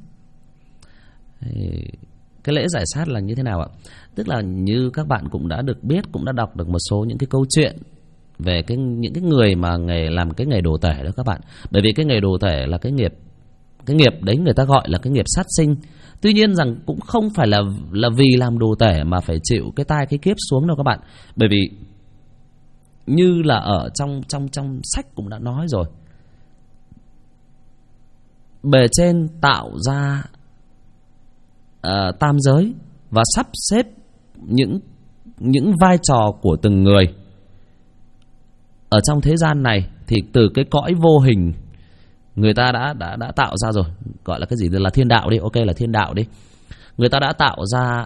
Cái lễ giải sát là như thế nào ạ? Tức là như các bạn cũng đã được biết, cũng đã đọc được một số những cái câu chuyện về những cái người mà làm cái nghề đồ tể đó các bạn. Bởi vì cái nghề đồ tể là cái nghiệp đấy người ta gọi là cái nghiệp sát sinh. Tuy nhiên rằng cũng không phải là vì làm đồ tể mà phải chịu cái tai cái kiếp xuống đâu các bạn. Bởi vì như là ở trong sách cũng đã nói rồi, bề trên tạo ra tam giới và sắp xếp những vai trò của từng người ở trong thế gian này. Thì từ cái cõi vô hình người ta đã tạo ra rồi, gọi là cái gì, là thiên đạo đi, ok là thiên đạo đi. Người ta đã tạo ra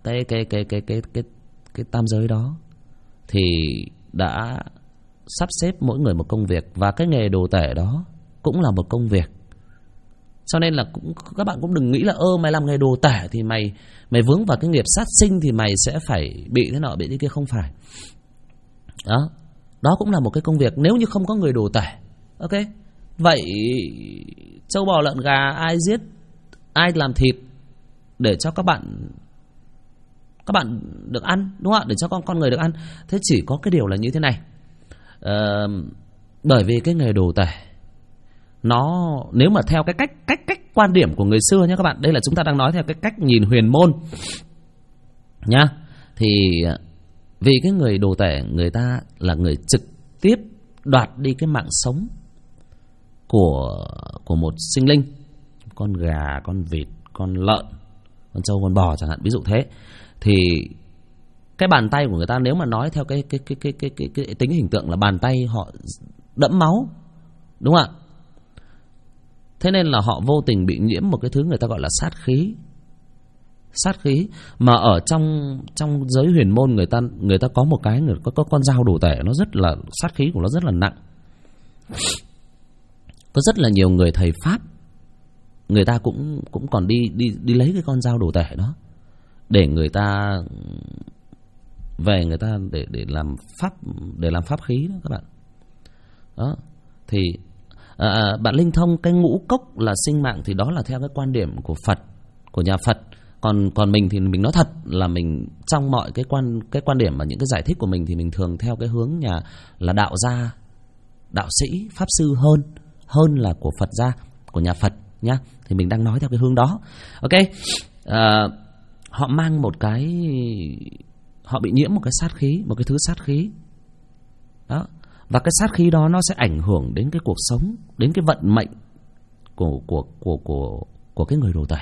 cái tam giới đó, thì đã sắp xếp mỗi người một công việc, và cái nghề đồ tể đó cũng là một công việc. Cho nên là các bạn cũng đừng nghĩ là mày làm nghề đồ tể thì mày vướng vào cái nghiệp sát sinh thì mày sẽ phải bị thế nọ bị thế kia. Không phải. Đó cũng là một cái công việc nếu như không có người đồ tể. Ok. Vậy trâu bò lợn gà ai giết, ai làm thịt để cho các bạn được ăn, đúng không ạ? Để cho con người được ăn. Thế chỉ có cái điều là như thế này. Bởi vì cái nghề đồ tể nó, nếu mà theo cái cách quan điểm của người xưa nhé các bạn, đây là chúng ta đang nói theo cái cách nhìn huyền môn nhá, thì vì cái người đồ tể, người ta là người trực tiếp đoạt đi cái mạng sống của một sinh linh, con gà, con vịt, con lợn, con trâu, con bò chẳng hạn, ví dụ thế. Thì cái bàn tay của người ta, nếu mà nói theo cái tính hình tượng là bàn tay họ đẫm máu, đúng không ạ? Thế nên là họ vô tình bị nhiễm một cái thứ người ta gọi là sát khí. Sát khí mà ở trong giới huyền môn người ta có một cái, có con dao đồ tể, nó rất là sát khí của nó rất là nặng. Có rất là nhiều người thầy pháp, người ta cũng còn đi lấy cái con dao đồ tể đó để người ta về, người ta để làm pháp khí đó các bạn. Đó thì bạn linh thông cái ngũ cốc là sinh mạng, thì đó là theo cái quan điểm của Phật, của nhà Phật. Còn mình thì mình nói thật là mình trong mọi cái quan điểm mà những cái giải thích của mình thì mình thường theo cái hướng nhà là đạo gia, đạo sĩ, pháp sư hơn là của Phật gia, của nhà Phật nhá. Thì mình đang nói theo cái hướng đó. Ok. Họ mang một cái họ bị nhiễm một cái sát khí, một cái thứ sát khí đó. Và cái sát khí đó nó sẽ ảnh hưởng đến cái cuộc sống, đến cái vận mệnh của cái người đồ tể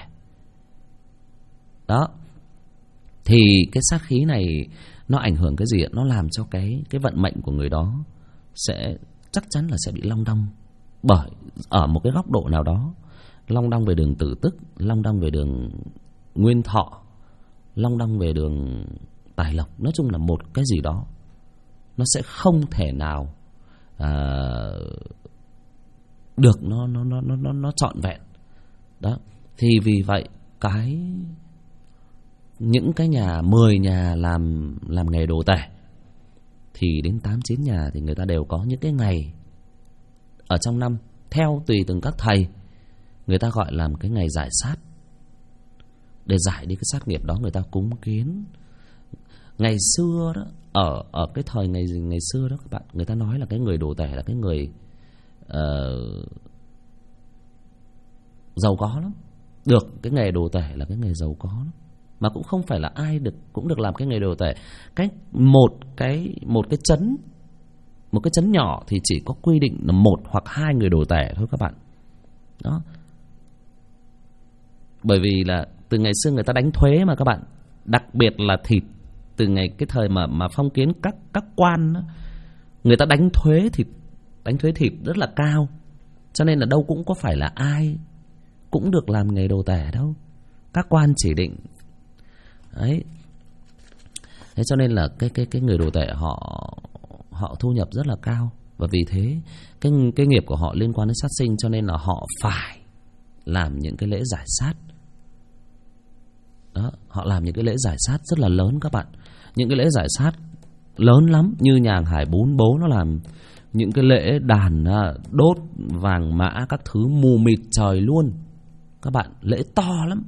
đó. Thì cái sát khí này nó ảnh hưởng cái gì ạ? Nó làm cho cái vận mệnh của người đó sẽ chắc chắn là sẽ bị long đong, bởi ở một cái góc độ nào đó, long đong về đường tử tức, long đong về đường nguyên thọ, long đong về đường tài lộc. Nói chung là một cái gì đó nó sẽ không thể nào được nó trọn vẹn đó. Thì vì vậy những cái nhà 10 nhà làm nghề đồ tể thì đến 8-9 nhà thì người ta đều có những cái ngày ở trong năm, theo tùy từng các thầy, người ta gọi là cái ngày giải sát, để giải đi cái sát nghiệp đó. Người ta cúng kiến. Ngày xưa đó, ở cái thời ngày xưa đó các bạn, người ta nói là cái người đồ tể là cái người giàu có lắm. Được cái nghề đồ tể là cái nghề giàu có lắm. Mà cũng không phải là ai cũng được làm cái nghề đồ tể. Một cái trấn nhỏ thì chỉ có quy định là 1 hoặc 2 người đồ tể thôi các bạn đó. Bởi vì là từ ngày xưa người ta đánh thuế mà các bạn, đặc biệt là thịt. Từ cái thời mà phong kiến các quan đó, người ta đánh thuế thịt rất là cao, cho nên là đâu cũng có phải là ai cũng được làm nghề đồ tể đâu. Các quan chỉ định đấy. Thế cho nên là cái người đồ tể họ thu nhập rất là cao, và vì thế cái nghiệp của họ liên quan đến sát sinh, cho nên là họ phải làm những cái lễ giải sát đó. Họ làm những cái lễ giải sát rất là lớn các bạn, những cái lễ giải sát lớn lắm. Như nhà Hải Bốn Bố nó làm những cái lễ đàn đốt vàng mã các thứ mù mịt trời luôn các bạn, lễ to lắm.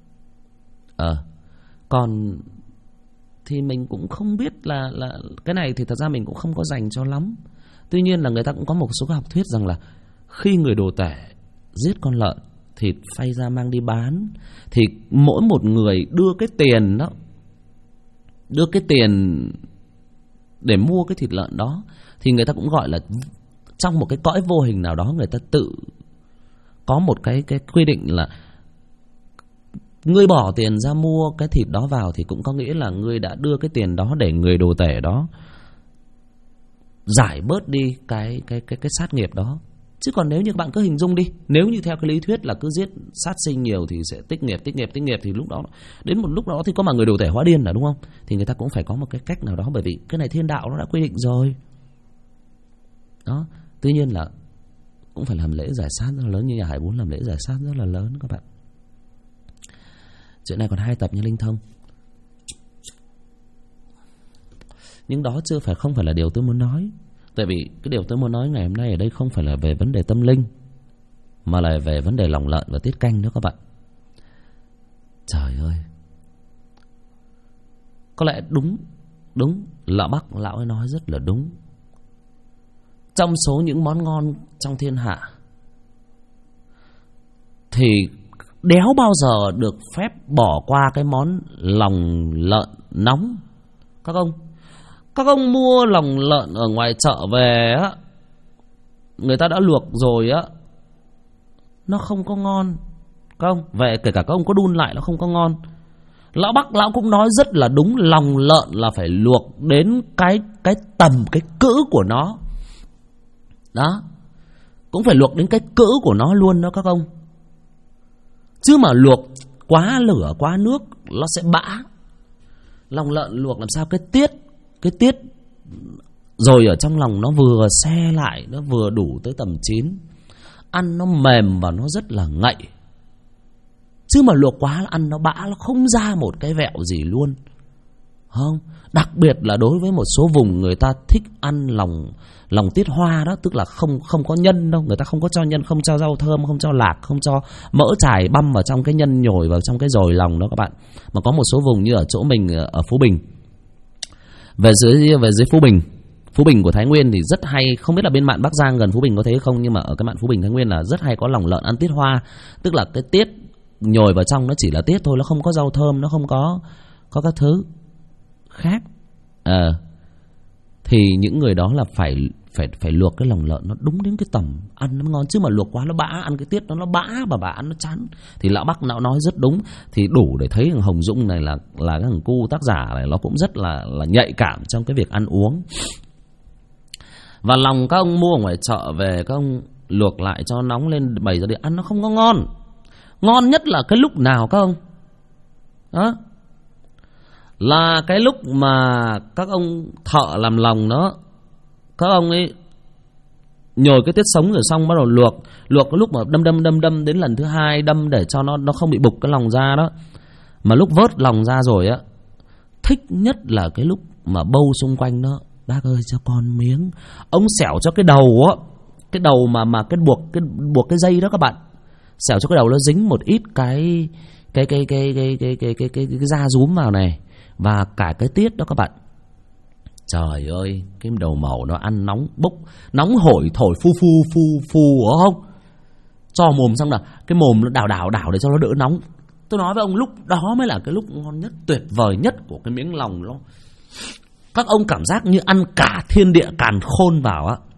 Còn thì mình cũng không biết là cái này thì thật ra mình cũng không có dành cho lắm. Tuy nhiên là người ta cũng có một số học thuyết rằng là khi người đồ tể giết con lợn, thịt phay ra mang đi bán, thì mỗi một người đưa cái tiền đó, đưa cái tiền để mua cái thịt lợn đó, thì người ta cũng gọi là trong một cái cõi vô hình nào đó, người ta tự có một cái quy định là ngươi bỏ tiền ra mua cái thịt đó vào thì cũng có nghĩa là ngươi đã đưa cái tiền đó để người đồ tể đó giải bớt đi cái sát nghiệp đó. Chứ còn nếu như các bạn cứ hình dung đi, nếu như theo cái lý thuyết là cứ giết sát sinh nhiều thì sẽ tích nghiệp thì lúc đó, đến một lúc đó thì có mà người đồ tể hóa điên là đúng không? Thì người ta cũng phải có một cái cách nào đó, bởi vì cái này thiên đạo nó đã quy định rồi đó. Tuy nhiên là cũng phải làm lễ giải sát rất là lớn, như nhà Hải Bốn làm lễ giải sát rất là lớn các bạn. Chuyện này còn 2 tập như Linh Thông. Nhưng đó không phải là điều tôi muốn nói. Tại vì cái điều tôi muốn nói ngày hôm nay ở đây không phải là về vấn đề tâm linh, mà là về vấn đề lòng lợn và tiết canh đó các bạn. Trời ơi, có lẽ đúng lão Bắc lão ấy nói rất là đúng. Trong số những món ngon trong thiên hạ thì đéo bao giờ được phép bỏ qua cái món lòng lợn nóng. Các ông mua lòng lợn ở ngoài chợ về á, người ta đã luộc rồi á, nó không có ngon. Các ông về kể cả các ông có đun lại nó không có ngon. Lão Bắc lão cũng nói rất là đúng, lòng lợn là phải luộc đến cái tầm cái cữ của nó đó, cũng phải luộc đến cái cữ của nó luôn đó các ông. Chứ mà luộc quá lửa quá nước nó sẽ bã. Lòng lợn luộc làm sao cái tiết rồi ở trong lòng nó vừa xe lại, nó vừa đủ tới tầm chín, ăn nó mềm và nó rất là ngậy. Chứ mà luộc quá là ăn nó bã, nó không ra một cái vẹo gì luôn không. Đặc biệt là đối với một số vùng người ta thích ăn lòng tiết hoa đó, tức là không có nhân đâu, người ta không có cho nhân, không cho rau thơm, không cho lạc, không cho mỡ chài băm vào trong cái nhân, nhồi vào trong cái dồi lòng đó các bạn. Mà có một số vùng như ở chỗ mình ở Phú Bình, về dưới Phú Bình của Thái Nguyên thì rất hay, không biết là bên mạn Bắc Giang gần Phú Bình có thế không, nhưng mà ở cái mạn Phú Bình Thái Nguyên là rất hay có lòng lợn ăn tiết hoa, tức là cái tiết nhồi vào trong nó chỉ là tiết thôi, nó không có rau thơm, nó không có các thứ. khác. Thì những người đó là phải luộc cái lòng lợn nó đúng đến cái tầm ăn nó ngon, chứ mà luộc quá nó bã, ăn cái tiết nó bã và bà ăn nó chán. Thì lão Bắc lão nói rất đúng, thì đủ để thấy thằng Hồng Dung này là cái thằng cu tác giả này nó cũng rất là nhạy cảm trong cái việc ăn uống. Và lòng các ông mua ở ngoài chợ về, các ông luộc lại cho nóng lên bày ra để ăn, nó không có ngon. Ngon nhất là cái lúc nào các ông? Đó. Là cái lúc mà các ông thợ làm lòng nó, các ông ấy nhồi cái tiết sống rồi xong bắt đầu luộc cái lúc mà đâm đến lần thứ hai đâm để cho nó không bị bục cái lòng ra đó. Mà lúc vớt lòng ra rồi á, thích nhất là cái lúc mà bâu xung quanh nó. Bác ơi cho con miếng. Ông xẻo cho cái đầu á, cái đầu mà cái buộc cái dây đó các bạn, xẻo cho cái đầu nó dính một ít cái da rúm vào này và cả cái tiết đó các bạn. Trời ơi, cái đầu màu nó ăn nóng bốc, nóng hổi thổi phu ở không? Cho mồm xong là cái mồm nó đảo để cho nó đỡ nóng. Tôi nói với ông lúc đó mới là cái lúc ngon nhất, tuyệt vời nhất của cái miếng lòng đó. Các ông cảm giác như ăn cả thiên địa càn khôn vào á.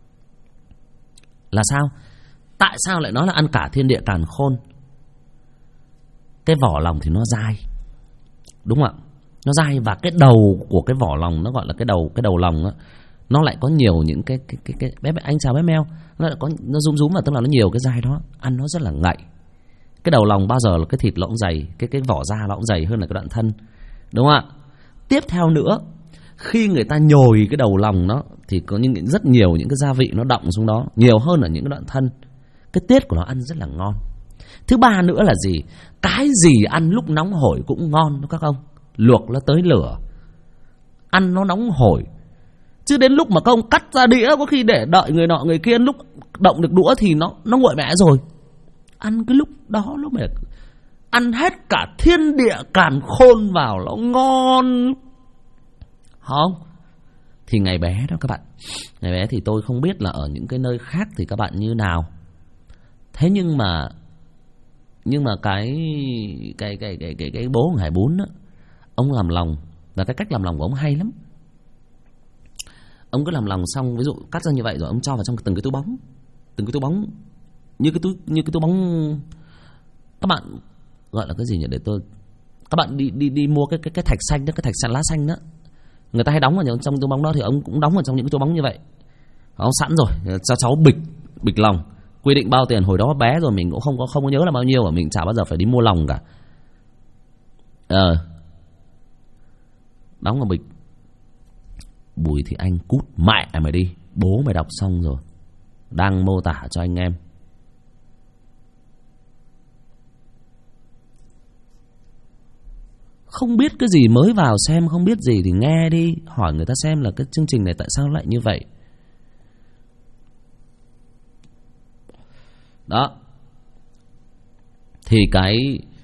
Là sao? Tại sao lại nói là ăn cả thiên địa càn khôn? Cái vỏ lòng thì nó dai, đúng không ạ? Nó dai, và cái đầu của cái vỏ lòng nó gọi là cái đầu lòng á, nó lại có nhiều những cái bé anh chào bé meo, nó lại có, nó rúm mà tức là nó nhiều cái dai đó, ăn nó rất là ngậy. Cái đầu lòng bao giờ là cái thịt nó cũng dày, cái vỏ da nó cũng dày hơn là cái đoạn thân, đúng không ạ? Tiếp theo nữa, khi người ta nhồi cái đầu lòng nó thì có rất nhiều những cái gia vị nó đọng xuống đó, nhiều hơn ở những cái đoạn thân. Cái tiết của nó ăn rất là ngon. Thứ ba nữa là gì? Cái gì ăn lúc nóng hổi cũng ngon đó các ông. Luộc nó tới lửa, ăn nó nóng hổi. Chứ đến lúc mà các ông cắt ra đĩa, có khi để đợi người nọ người kia, lúc động được đũa thì nó nguội mẹ rồi. Ăn cái lúc đó lúc mà ăn hết cả thiên địa càn khôn vào, nó ngon không? Thì ngày bé đó các bạn, ngày bé thì tôi không biết là ở những cái nơi khác thì các bạn như nào. Thế nhưng mà cái bố của Hải Bún á, ông làm lòng, và cái cách làm lòng của ông hay lắm. Ông cứ làm lòng xong, ví dụ cắt ra như vậy rồi ông cho vào trong từng cái túi bóng, như cái túi bóng, các bạn gọi là cái gì nhỉ, để tôi, các bạn đi mua cái thạch xanh đó, cái thạch xanh lá xanh đó, người ta hay đóng vào trong túi bóng đó, thì ông cũng đóng vào trong những cái túi bóng như vậy. Ông sẵn rồi cho cháu bịch lòng, quy định bao tiền, hồi đó bé rồi mình cũng không có nhớ là bao nhiêu, và mình chả bao giờ phải đi mua lòng cả. Đóng vào bịch. Bùi thì anh cút mẹ mày đi, bố mày đọc xong rồi, đang mô tả cho anh em. Không biết cái gì, mới vào xem không biết gì thì nghe đi, hỏi người ta xem là cái chương trình này tại sao lại như vậy. Đó. Thì cái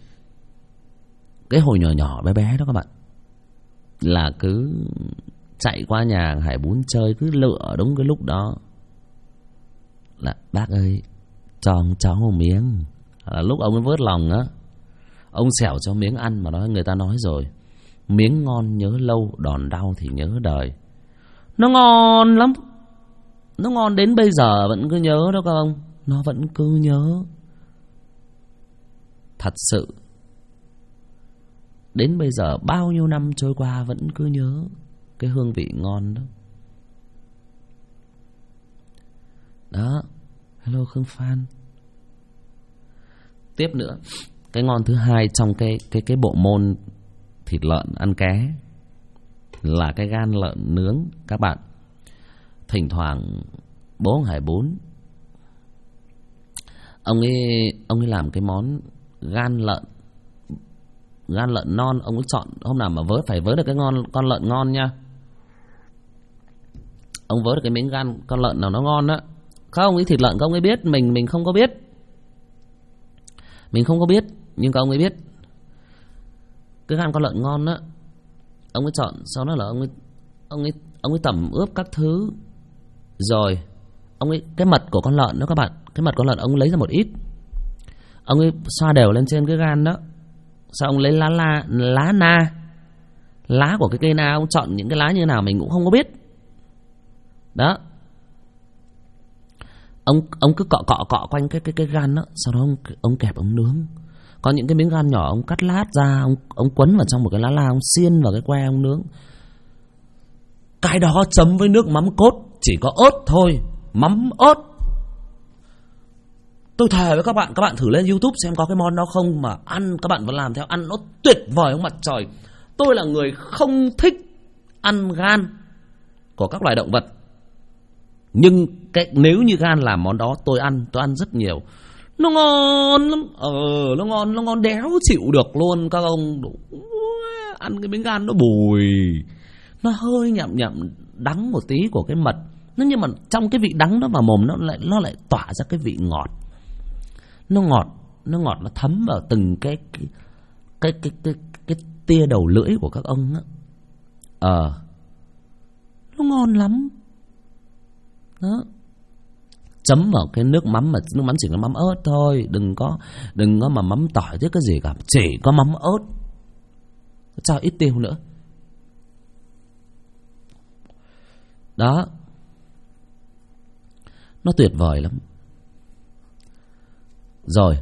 hồi nhỏ bé bé đó các bạn, là cứ chạy qua nhà Hải Bún chơi, cứ lựa đúng cái lúc đó là bác ơi cho ông cháu một miếng. Là lúc ông ấy vớt lòng á, ông xẻo cho miếng ăn, mà người ta nói rồi, miếng ngon nhớ lâu, đòn đau thì nhớ đời. Nó ngon lắm, nó ngon đến bây giờ vẫn cứ nhớ đó các ông, nó vẫn cứ nhớ. Thật sự, đến bây giờ bao nhiêu năm trôi qua vẫn cứ nhớ cái hương vị ngon đó. Đó. Hello Khương Phan. Tiếp nữa, cái ngon thứ hai trong cái bộ môn thịt lợn ăn ké là cái gan lợn nướng các bạn. Thỉnh thoảng bố Hải Bún ông ấy làm cái món gan lợn non. Ông ấy chọn hôm nào mà phải vớ được cái con lợn ngon nha. Ông vớ được cái miếng gan con lợn nào nó ngon á. Các ông ấy thịt lợn các ông ấy biết, mình không có biết. Mình không có biết, nhưng các ông ấy biết. Cái gan con lợn ngon á, ông ấy chọn, sau đó là ông ấy tẩm ướp các thứ. Rồi ông ấy, cái mật của con lợn đó các bạn, cái mật con lợn ông lấy ra một ít, ông ấy xoa đều lên trên cái gan đó. Sau ông lấy lá Lá của cái cây nào, ông chọn những cái lá như nào mình cũng không có biết. Đó. Ông cứ cọ quanh cái gan đó, sau đó ông kẹp ông nướng. Có những cái miếng gan nhỏ ông cắt lát ra, ông quấn vào trong một cái lá la, ông xiên vào cái que ông nướng. Cái đó chấm với nước mắm cốt, chỉ có ớt thôi, mắm ớt. Tôi thề với các bạn thử lên YouTube xem có cái món đó không, mà ăn các bạn vẫn làm theo, ăn nó tuyệt vời ông mặt trời. Tôi là người không thích ăn gan của các loài động vật, nhưng nếu như gan làm món đó tôi ăn rất nhiều. Nó ngon lắm, nó ngon đéo chịu được luôn các ông. Ăn cái miếng gan nó bùi, nó hơi nhậm đắng một tí của cái mật, nhưng mà trong cái vị đắng đó vào mồm nó lại tỏa ra cái vị ngọt. Nó ngọt nó thấm vào từng cái tia đầu lưỡi của các ông á. Nó ngon lắm. Đó. Chấm vào cái nước mắm, mà nước mắm chỉ là mắm ớt thôi, đừng có mà mắm tỏi chứ cái gì cả, chỉ có mắm ớt, cho ít tiêu nữa. Đó, nó tuyệt vời lắm. Rồi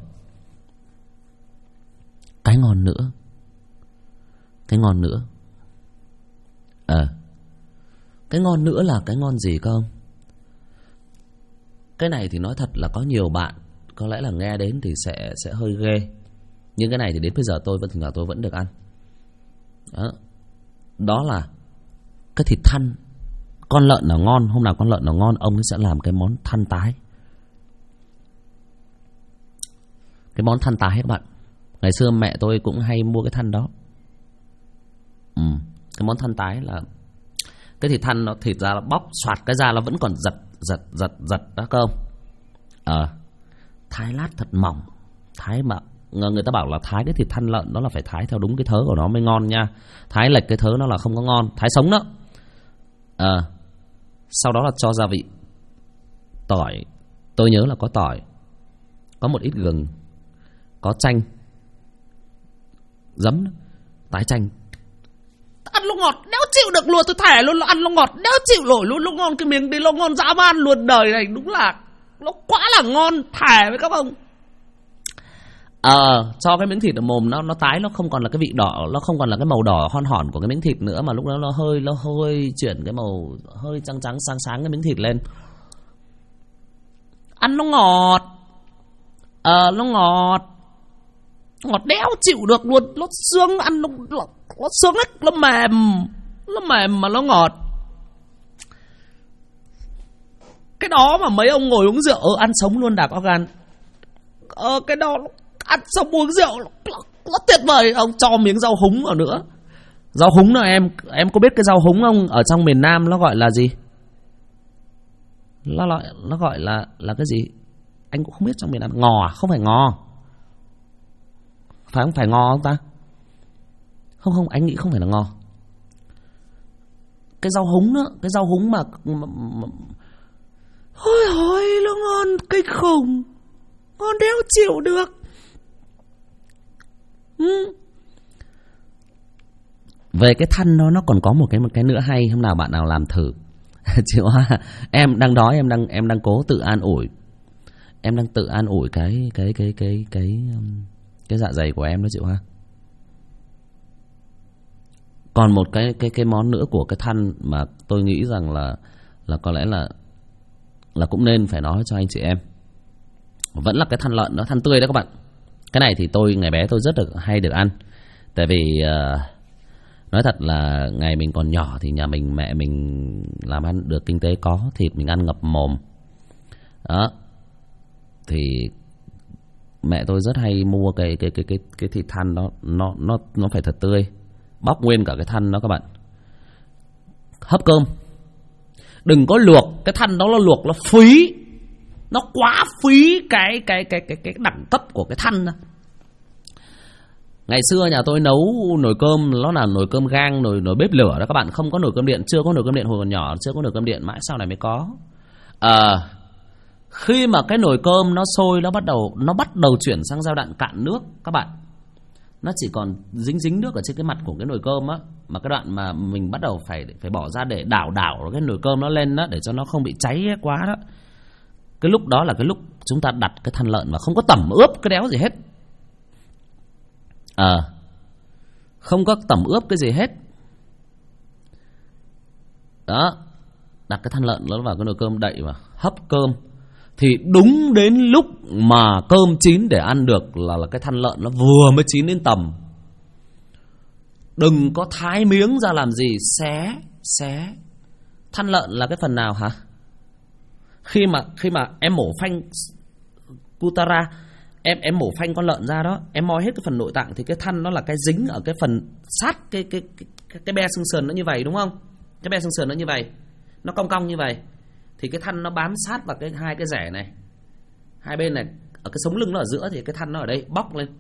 cái ngon nữa cái ngon nữa là cái ngon gì không? Cái này thì nói thật là có nhiều bạn có lẽ là nghe đến thì sẽ hơi ghê, nhưng cái này thì đến bây giờ tôi vẫn được ăn. Đó là cái thịt thăn. Con lợn nào ngon, hôm nào con lợn nào ngon, ông ấy sẽ làm cái món thăn tái. Cái món thăn tái các bạn, ngày xưa mẹ tôi cũng hay mua cái thăn đó. Cái món thăn tái là cái thịt thăn, nó thịt ra là bóc xoạt cái da, nó vẫn còn giật đó không? Thái lát thật mỏng, thái mà người ta bảo là thái cái thịt thăn lợn đó là phải thái theo đúng cái thớ của nó mới ngon nha. Thái lệch cái thớ nó là không có ngon. Thái sống đó. Sau đó là cho gia vị. Tỏi, tôi nhớ là có tỏi, có một ít gừng, có chanh, giấm, tái chanh. Ăn nó ngọt đéo chịu được luôn, tôi thề luôn là ăn nó ngọt đéo chịu nổi luôn. Nó ngon, cái miếng đấy nó ngon dã man luôn. Đời này đúng là nó quá là ngon, thề với các ông. Cho cái miếng thịt ở mồm nó tái, nó không còn là cái vị đỏ, nó không còn là cái màu đỏ hon hòn của cái miếng thịt nữa, mà lúc đó nó hơi chuyển cái màu hơi trắng sáng cái miếng thịt lên. Ăn nó ngọt. Nó ngọt đéo chịu được luôn. Nó sướng, ăn nó sướng lắm, nó mềm mà nó ngọt. Cái đó mà mấy ông ngồi uống rượu ăn sống luôn đạp óc gan. Cái đó ăn xong uống rượu nó tuyệt vời. Ông cho miếng rau húng vào nữa. Rau húng là em có biết cái rau húng không? Ở trong miền Nam nó gọi là gì? Nó gọi là cái gì? Anh cũng không biết trong miền Nam. Ngò à? Không phải ngò. Phải không? Phải ngò không ta? Không, anh nghĩ không phải là ngò. Cái rau húng đó, cái rau húng mà ôi nó ngon kinh khủng, ngon đéo chịu được. Về cái thăn đó nó còn có một cái nữa hay, hôm nào bạn nào làm thử. Chị Hoa, em đang đói, em đang cố tự an ủi. Em đang tự an ủi cái dạ dày của em đó chị Hoa. Còn một cái món nữa của cái thăn mà tôi nghĩ rằng là có lẽ là cũng nên phải nói cho anh chị em, vẫn là cái thăn lợn đó, thăn tươi đó các bạn. Cái này thì tôi ngày bé tôi rất hay được ăn. Tại vì nói thật là ngày mình còn nhỏ thì nhà mình, mẹ mình làm ăn được kinh tế có, thịt mình ăn ngập mồm đó, thì mẹ tôi rất hay mua cái thịt thăn đó. Nó phải thật tươi, bóc nguyên cả cái thăn đó các bạn, hấp cơm. Đừng có luộc cái thăn đó, nó luộc nó phí, nó quá phí cái đẳng cấp của cái thăn đó. Ngày xưa nhà tôi nấu nồi cơm, nó là nồi cơm gang, nồi bếp lửa đó các bạn, không có nồi cơm điện, chưa có nồi cơm điện hồi còn nhỏ, chưa có nồi cơm điện, mãi sau này mới có. Khi mà cái nồi cơm nó sôi, nó bắt đầu chuyển sang giai đoạn cạn nước các bạn. nó chỉ còn dính nước ở trên cái mặt của cái nồi cơm á, mà cái đoạn mà mình bắt đầu phải bỏ ra để đảo cái nồi cơm nó lên đó, để cho nó không bị cháy quá đó. Cái lúc đó là cái lúc chúng ta đặt cái than lợn mà không có tẩm ướp cái đéo gì hết. Không có tẩm ướp cái gì hết. Đó, đặt cái than lợn nó vào cái nồi cơm đậy và hấp cơm. Thì đúng đến lúc mà cơm chín để ăn được là cái than lợn nó vừa mới chín đến tầm. Đừng có thái miếng ra làm gì, xé. Than lợn là cái phần nào hả? Khi mà em mổ phanh Putara, em mổ phanh con lợn ra đó, em moi hết cái phần nội tạng thì cái than nó là cái dính ở cái phần sát cái be xương sườn nó như vậy, đúng không? Cái be xương sườn nó như vậy, nó cong cong như vậy, thì cái than nó bám sát vào cái hai cái rẻ này, hai bên này, ở cái sống lưng nó ở giữa thì cái than nó ở đây bóc lên.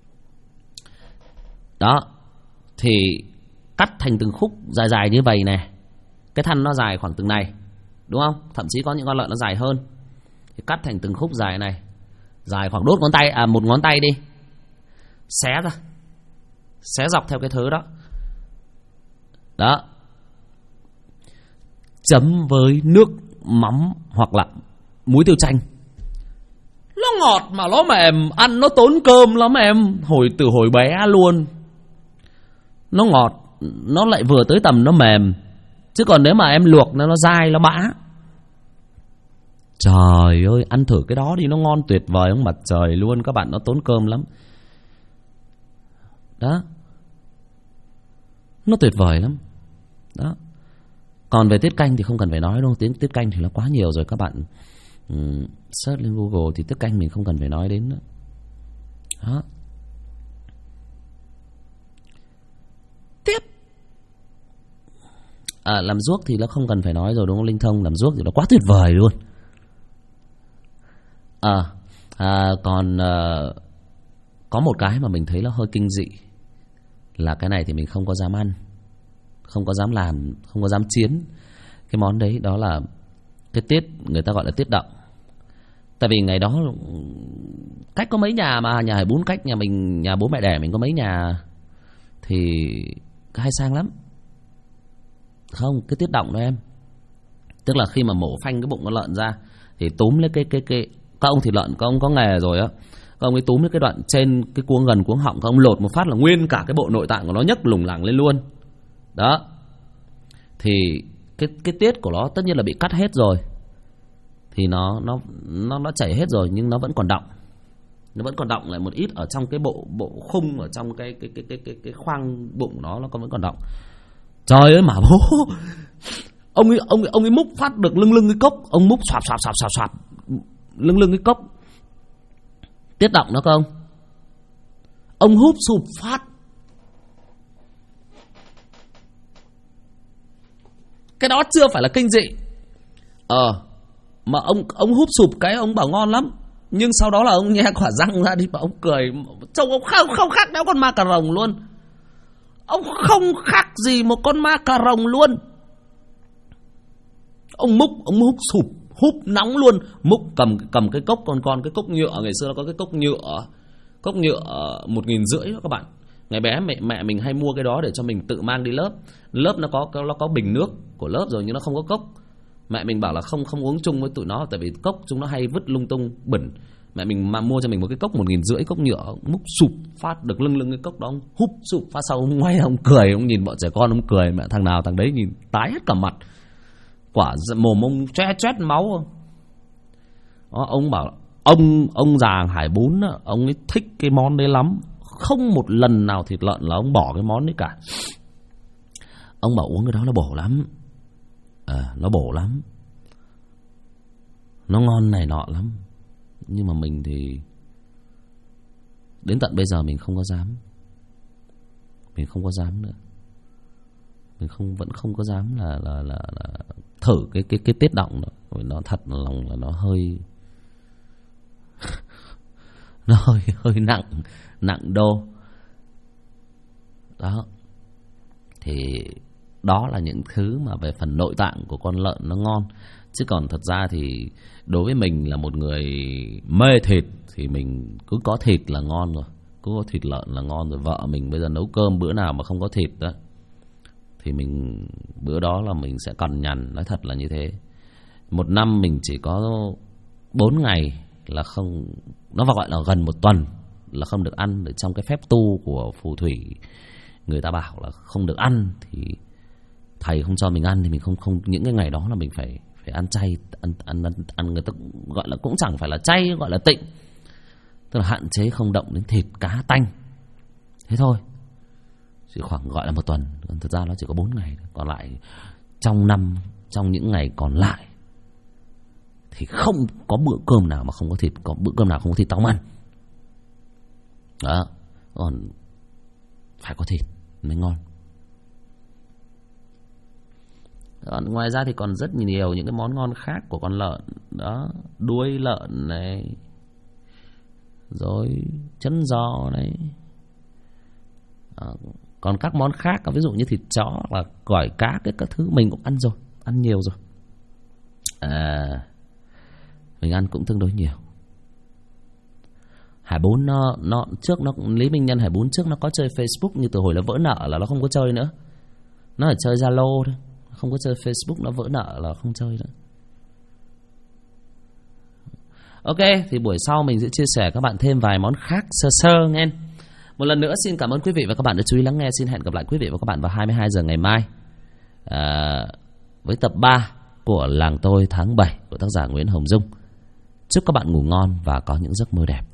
Đó, thì cắt thành từng khúc dài như vậy này. Cái than nó dài khoảng từng này, đúng không? Thậm chí có những con lợn nó dài hơn. Thì cắt thành từng khúc dài này, dài khoảng đốt ngón tay, một ngón tay đi, xé ra, xé dọc theo cái thứ đó. Đó, chấm với nước mắm hoặc là muối tiêu chanh. Nó ngọt mà nó mềm, ăn nó tốn cơm lắm em. Từ hồi bé luôn. Nó ngọt, nó lại vừa tới tầm nó mềm. Chứ còn nếu mà em luộc nó dai, nó bã. Trời ơi, ăn thử cái đó đi, nó ngon tuyệt vời không mặt trời luôn các bạn, nó tốn cơm lắm. Đó, nó tuyệt vời lắm. Đó. Còn về tiết canh thì không cần phải nói đâu, tiết canh thì nó quá nhiều rồi các bạn. Search lên Google thì tiết canh mình không cần phải nói đến nữa. Đó. Tiếp. Làm ruốc thì nó không cần phải nói rồi đúng không Linh Thông? Làm ruốc thì nó quá tuyệt vời luôn. Còn có một cái mà mình thấy nó hơi kinh dị, là cái này thì mình không có dám ăn, không có dám làm, không có dám chiến cái món đấy. Đó là cái tiết người ta gọi là tiết động. Tại vì ngày đó cách có mấy nhà, mà nhà Hải Bún cách nhà mình, nhà bố mẹ đẻ mình có mấy nhà, thì hay sang lắm. Không, cái tiết động đó em, tức là khi mà mổ phanh cái bụng con lợn ra thì túm lấy cái các ông thịt lợn, các ông có nghề rồi á, các ông ấy túm lấy cái đoạn trên cái cuống gần cuống họng, các ông lột một phát là nguyên cả cái bộ nội tạng của nó nhấc lủng lẳng lên luôn. Đó, thì cái tiết của nó tất nhiên là bị cắt hết rồi, thì nó chảy hết rồi, nhưng nó vẫn còn đọng, nó vẫn còn đọng lại một ít ở trong cái bộ khung, ở trong cái khoang bụng nó vẫn còn đọng. Trời ơi mà bố, ông ấy múc phát được lưng cái cốc, ông múc xoạp lưng cái cốc tiết động nó không, ông húp sụp phát. Cái đó chưa phải là kinh dị. Mà ông húp sụp cái ông bảo ngon lắm, nhưng sau đó là ông nhe quả răng ra đi mà ông cười, trông ông không khác nào con ma cà rồng luôn. Ông không khác gì một con ma cà rồng luôn. Ông húp sụp, húp nóng luôn, múc cầm cái cốc con cái cốc nhựa, ngày xưa nó có cái cốc nhựa 1.500 đó các bạn. Ngày bé mẹ mình hay mua cái đó để cho mình tự mang đi lớp nó có bình nước của lớp rồi nhưng nó không có cốc. Mẹ mình bảo là không uống chung với tụi nó, tại vì cốc chúng nó hay vứt lung tung bẩn. Mẹ mình mà mua cho mình một cái cốc 1.500 cốc nhựa, múc sụp phát được lưng cái cốc đó, ông húp sụp phát sau ông ngoay ông cười, ông nhìn bọn trẻ con ông cười, mẹ thằng nào thằng đấy nhìn tái hết cả mặt, quả mồm ông choét máu. Đó, ông bảo ông già Hải Bún ông ấy thích cái món đấy lắm, không một lần nào thịt lợn là ông bỏ cái món đấy cả. Ông bảo uống cái đó nó bổ lắm, nó bổ lắm, nó ngon này nọ lắm. Nhưng mà mình thì đến tận bây giờ mình không có dám, mình không có dám nữa, mình vẫn không có dám là thử cái tiết động đó. Nó thật lòng là nó hơi nó hơi nặng đô. Đó, thì đó là những thứ mà về phần nội tạng của con lợn nó ngon. Chứ còn thật ra thì đối với mình là một người mê thịt thì mình cứ có thịt là ngon rồi. có thịt lợn là ngon rồi. Vợ mình bây giờ nấu cơm bữa nào mà không có thịt đó thì mình bữa đó là mình sẽ cằn nhằn, nói thật là như thế. Một năm mình chỉ có 4 ngày là không, nó gọi là gần một tuần là không được ăn. Ở trong cái phép tu của phù thủy người ta bảo là không được ăn, thì thầy không cho mình ăn thì mình không những cái ngày đó là mình phải ăn chay, ăn người ta gọi là cũng chẳng phải là chay, gọi là tịnh, tức là hạn chế không động đến thịt cá tanh, thế thôi. Chỉ khoảng gọi là một tuần, thực ra nó chỉ có 4 ngày. Còn lại trong năm, trong những ngày còn lại thì không có bữa cơm nào mà không có thịt, có bữa cơm nào không có thịt tao không ăn. Đó, còn phải có thịt mới ngon. Còn ngoài ra thì còn rất nhiều những cái món ngon khác của con lợn. Đó, đuôi lợn này, rồi chân giò này. Còn các món khác, ví dụ như thịt chó và gỏi cá, các thứ mình cũng ăn rồi, ăn nhiều rồi. Mình ăn cũng tương đối nhiều. Hải Bốn nó trước nó Lý Minh Nhân Hải Bốn trước nó có chơi Facebook, như từ hồi nó vỡ nợ là nó không có chơi nữa. Nó chỉ chơi Zalo thôi, không có chơi Facebook. Nó vỡ nợ là không chơi nữa. Ok, thì buổi sau mình sẽ chia sẻ các bạn thêm vài món khác sơ sơ nghe. Một lần nữa xin cảm ơn quý vị và các bạn đã chú ý lắng nghe. Xin hẹn gặp lại quý vị và các bạn vào 22 giờ ngày mai với tập 3 của Làng Tôi tháng 7 của tác giả Nguyễn Hồng Dung. Chúc các bạn ngủ ngon và có những giấc mơ đẹp.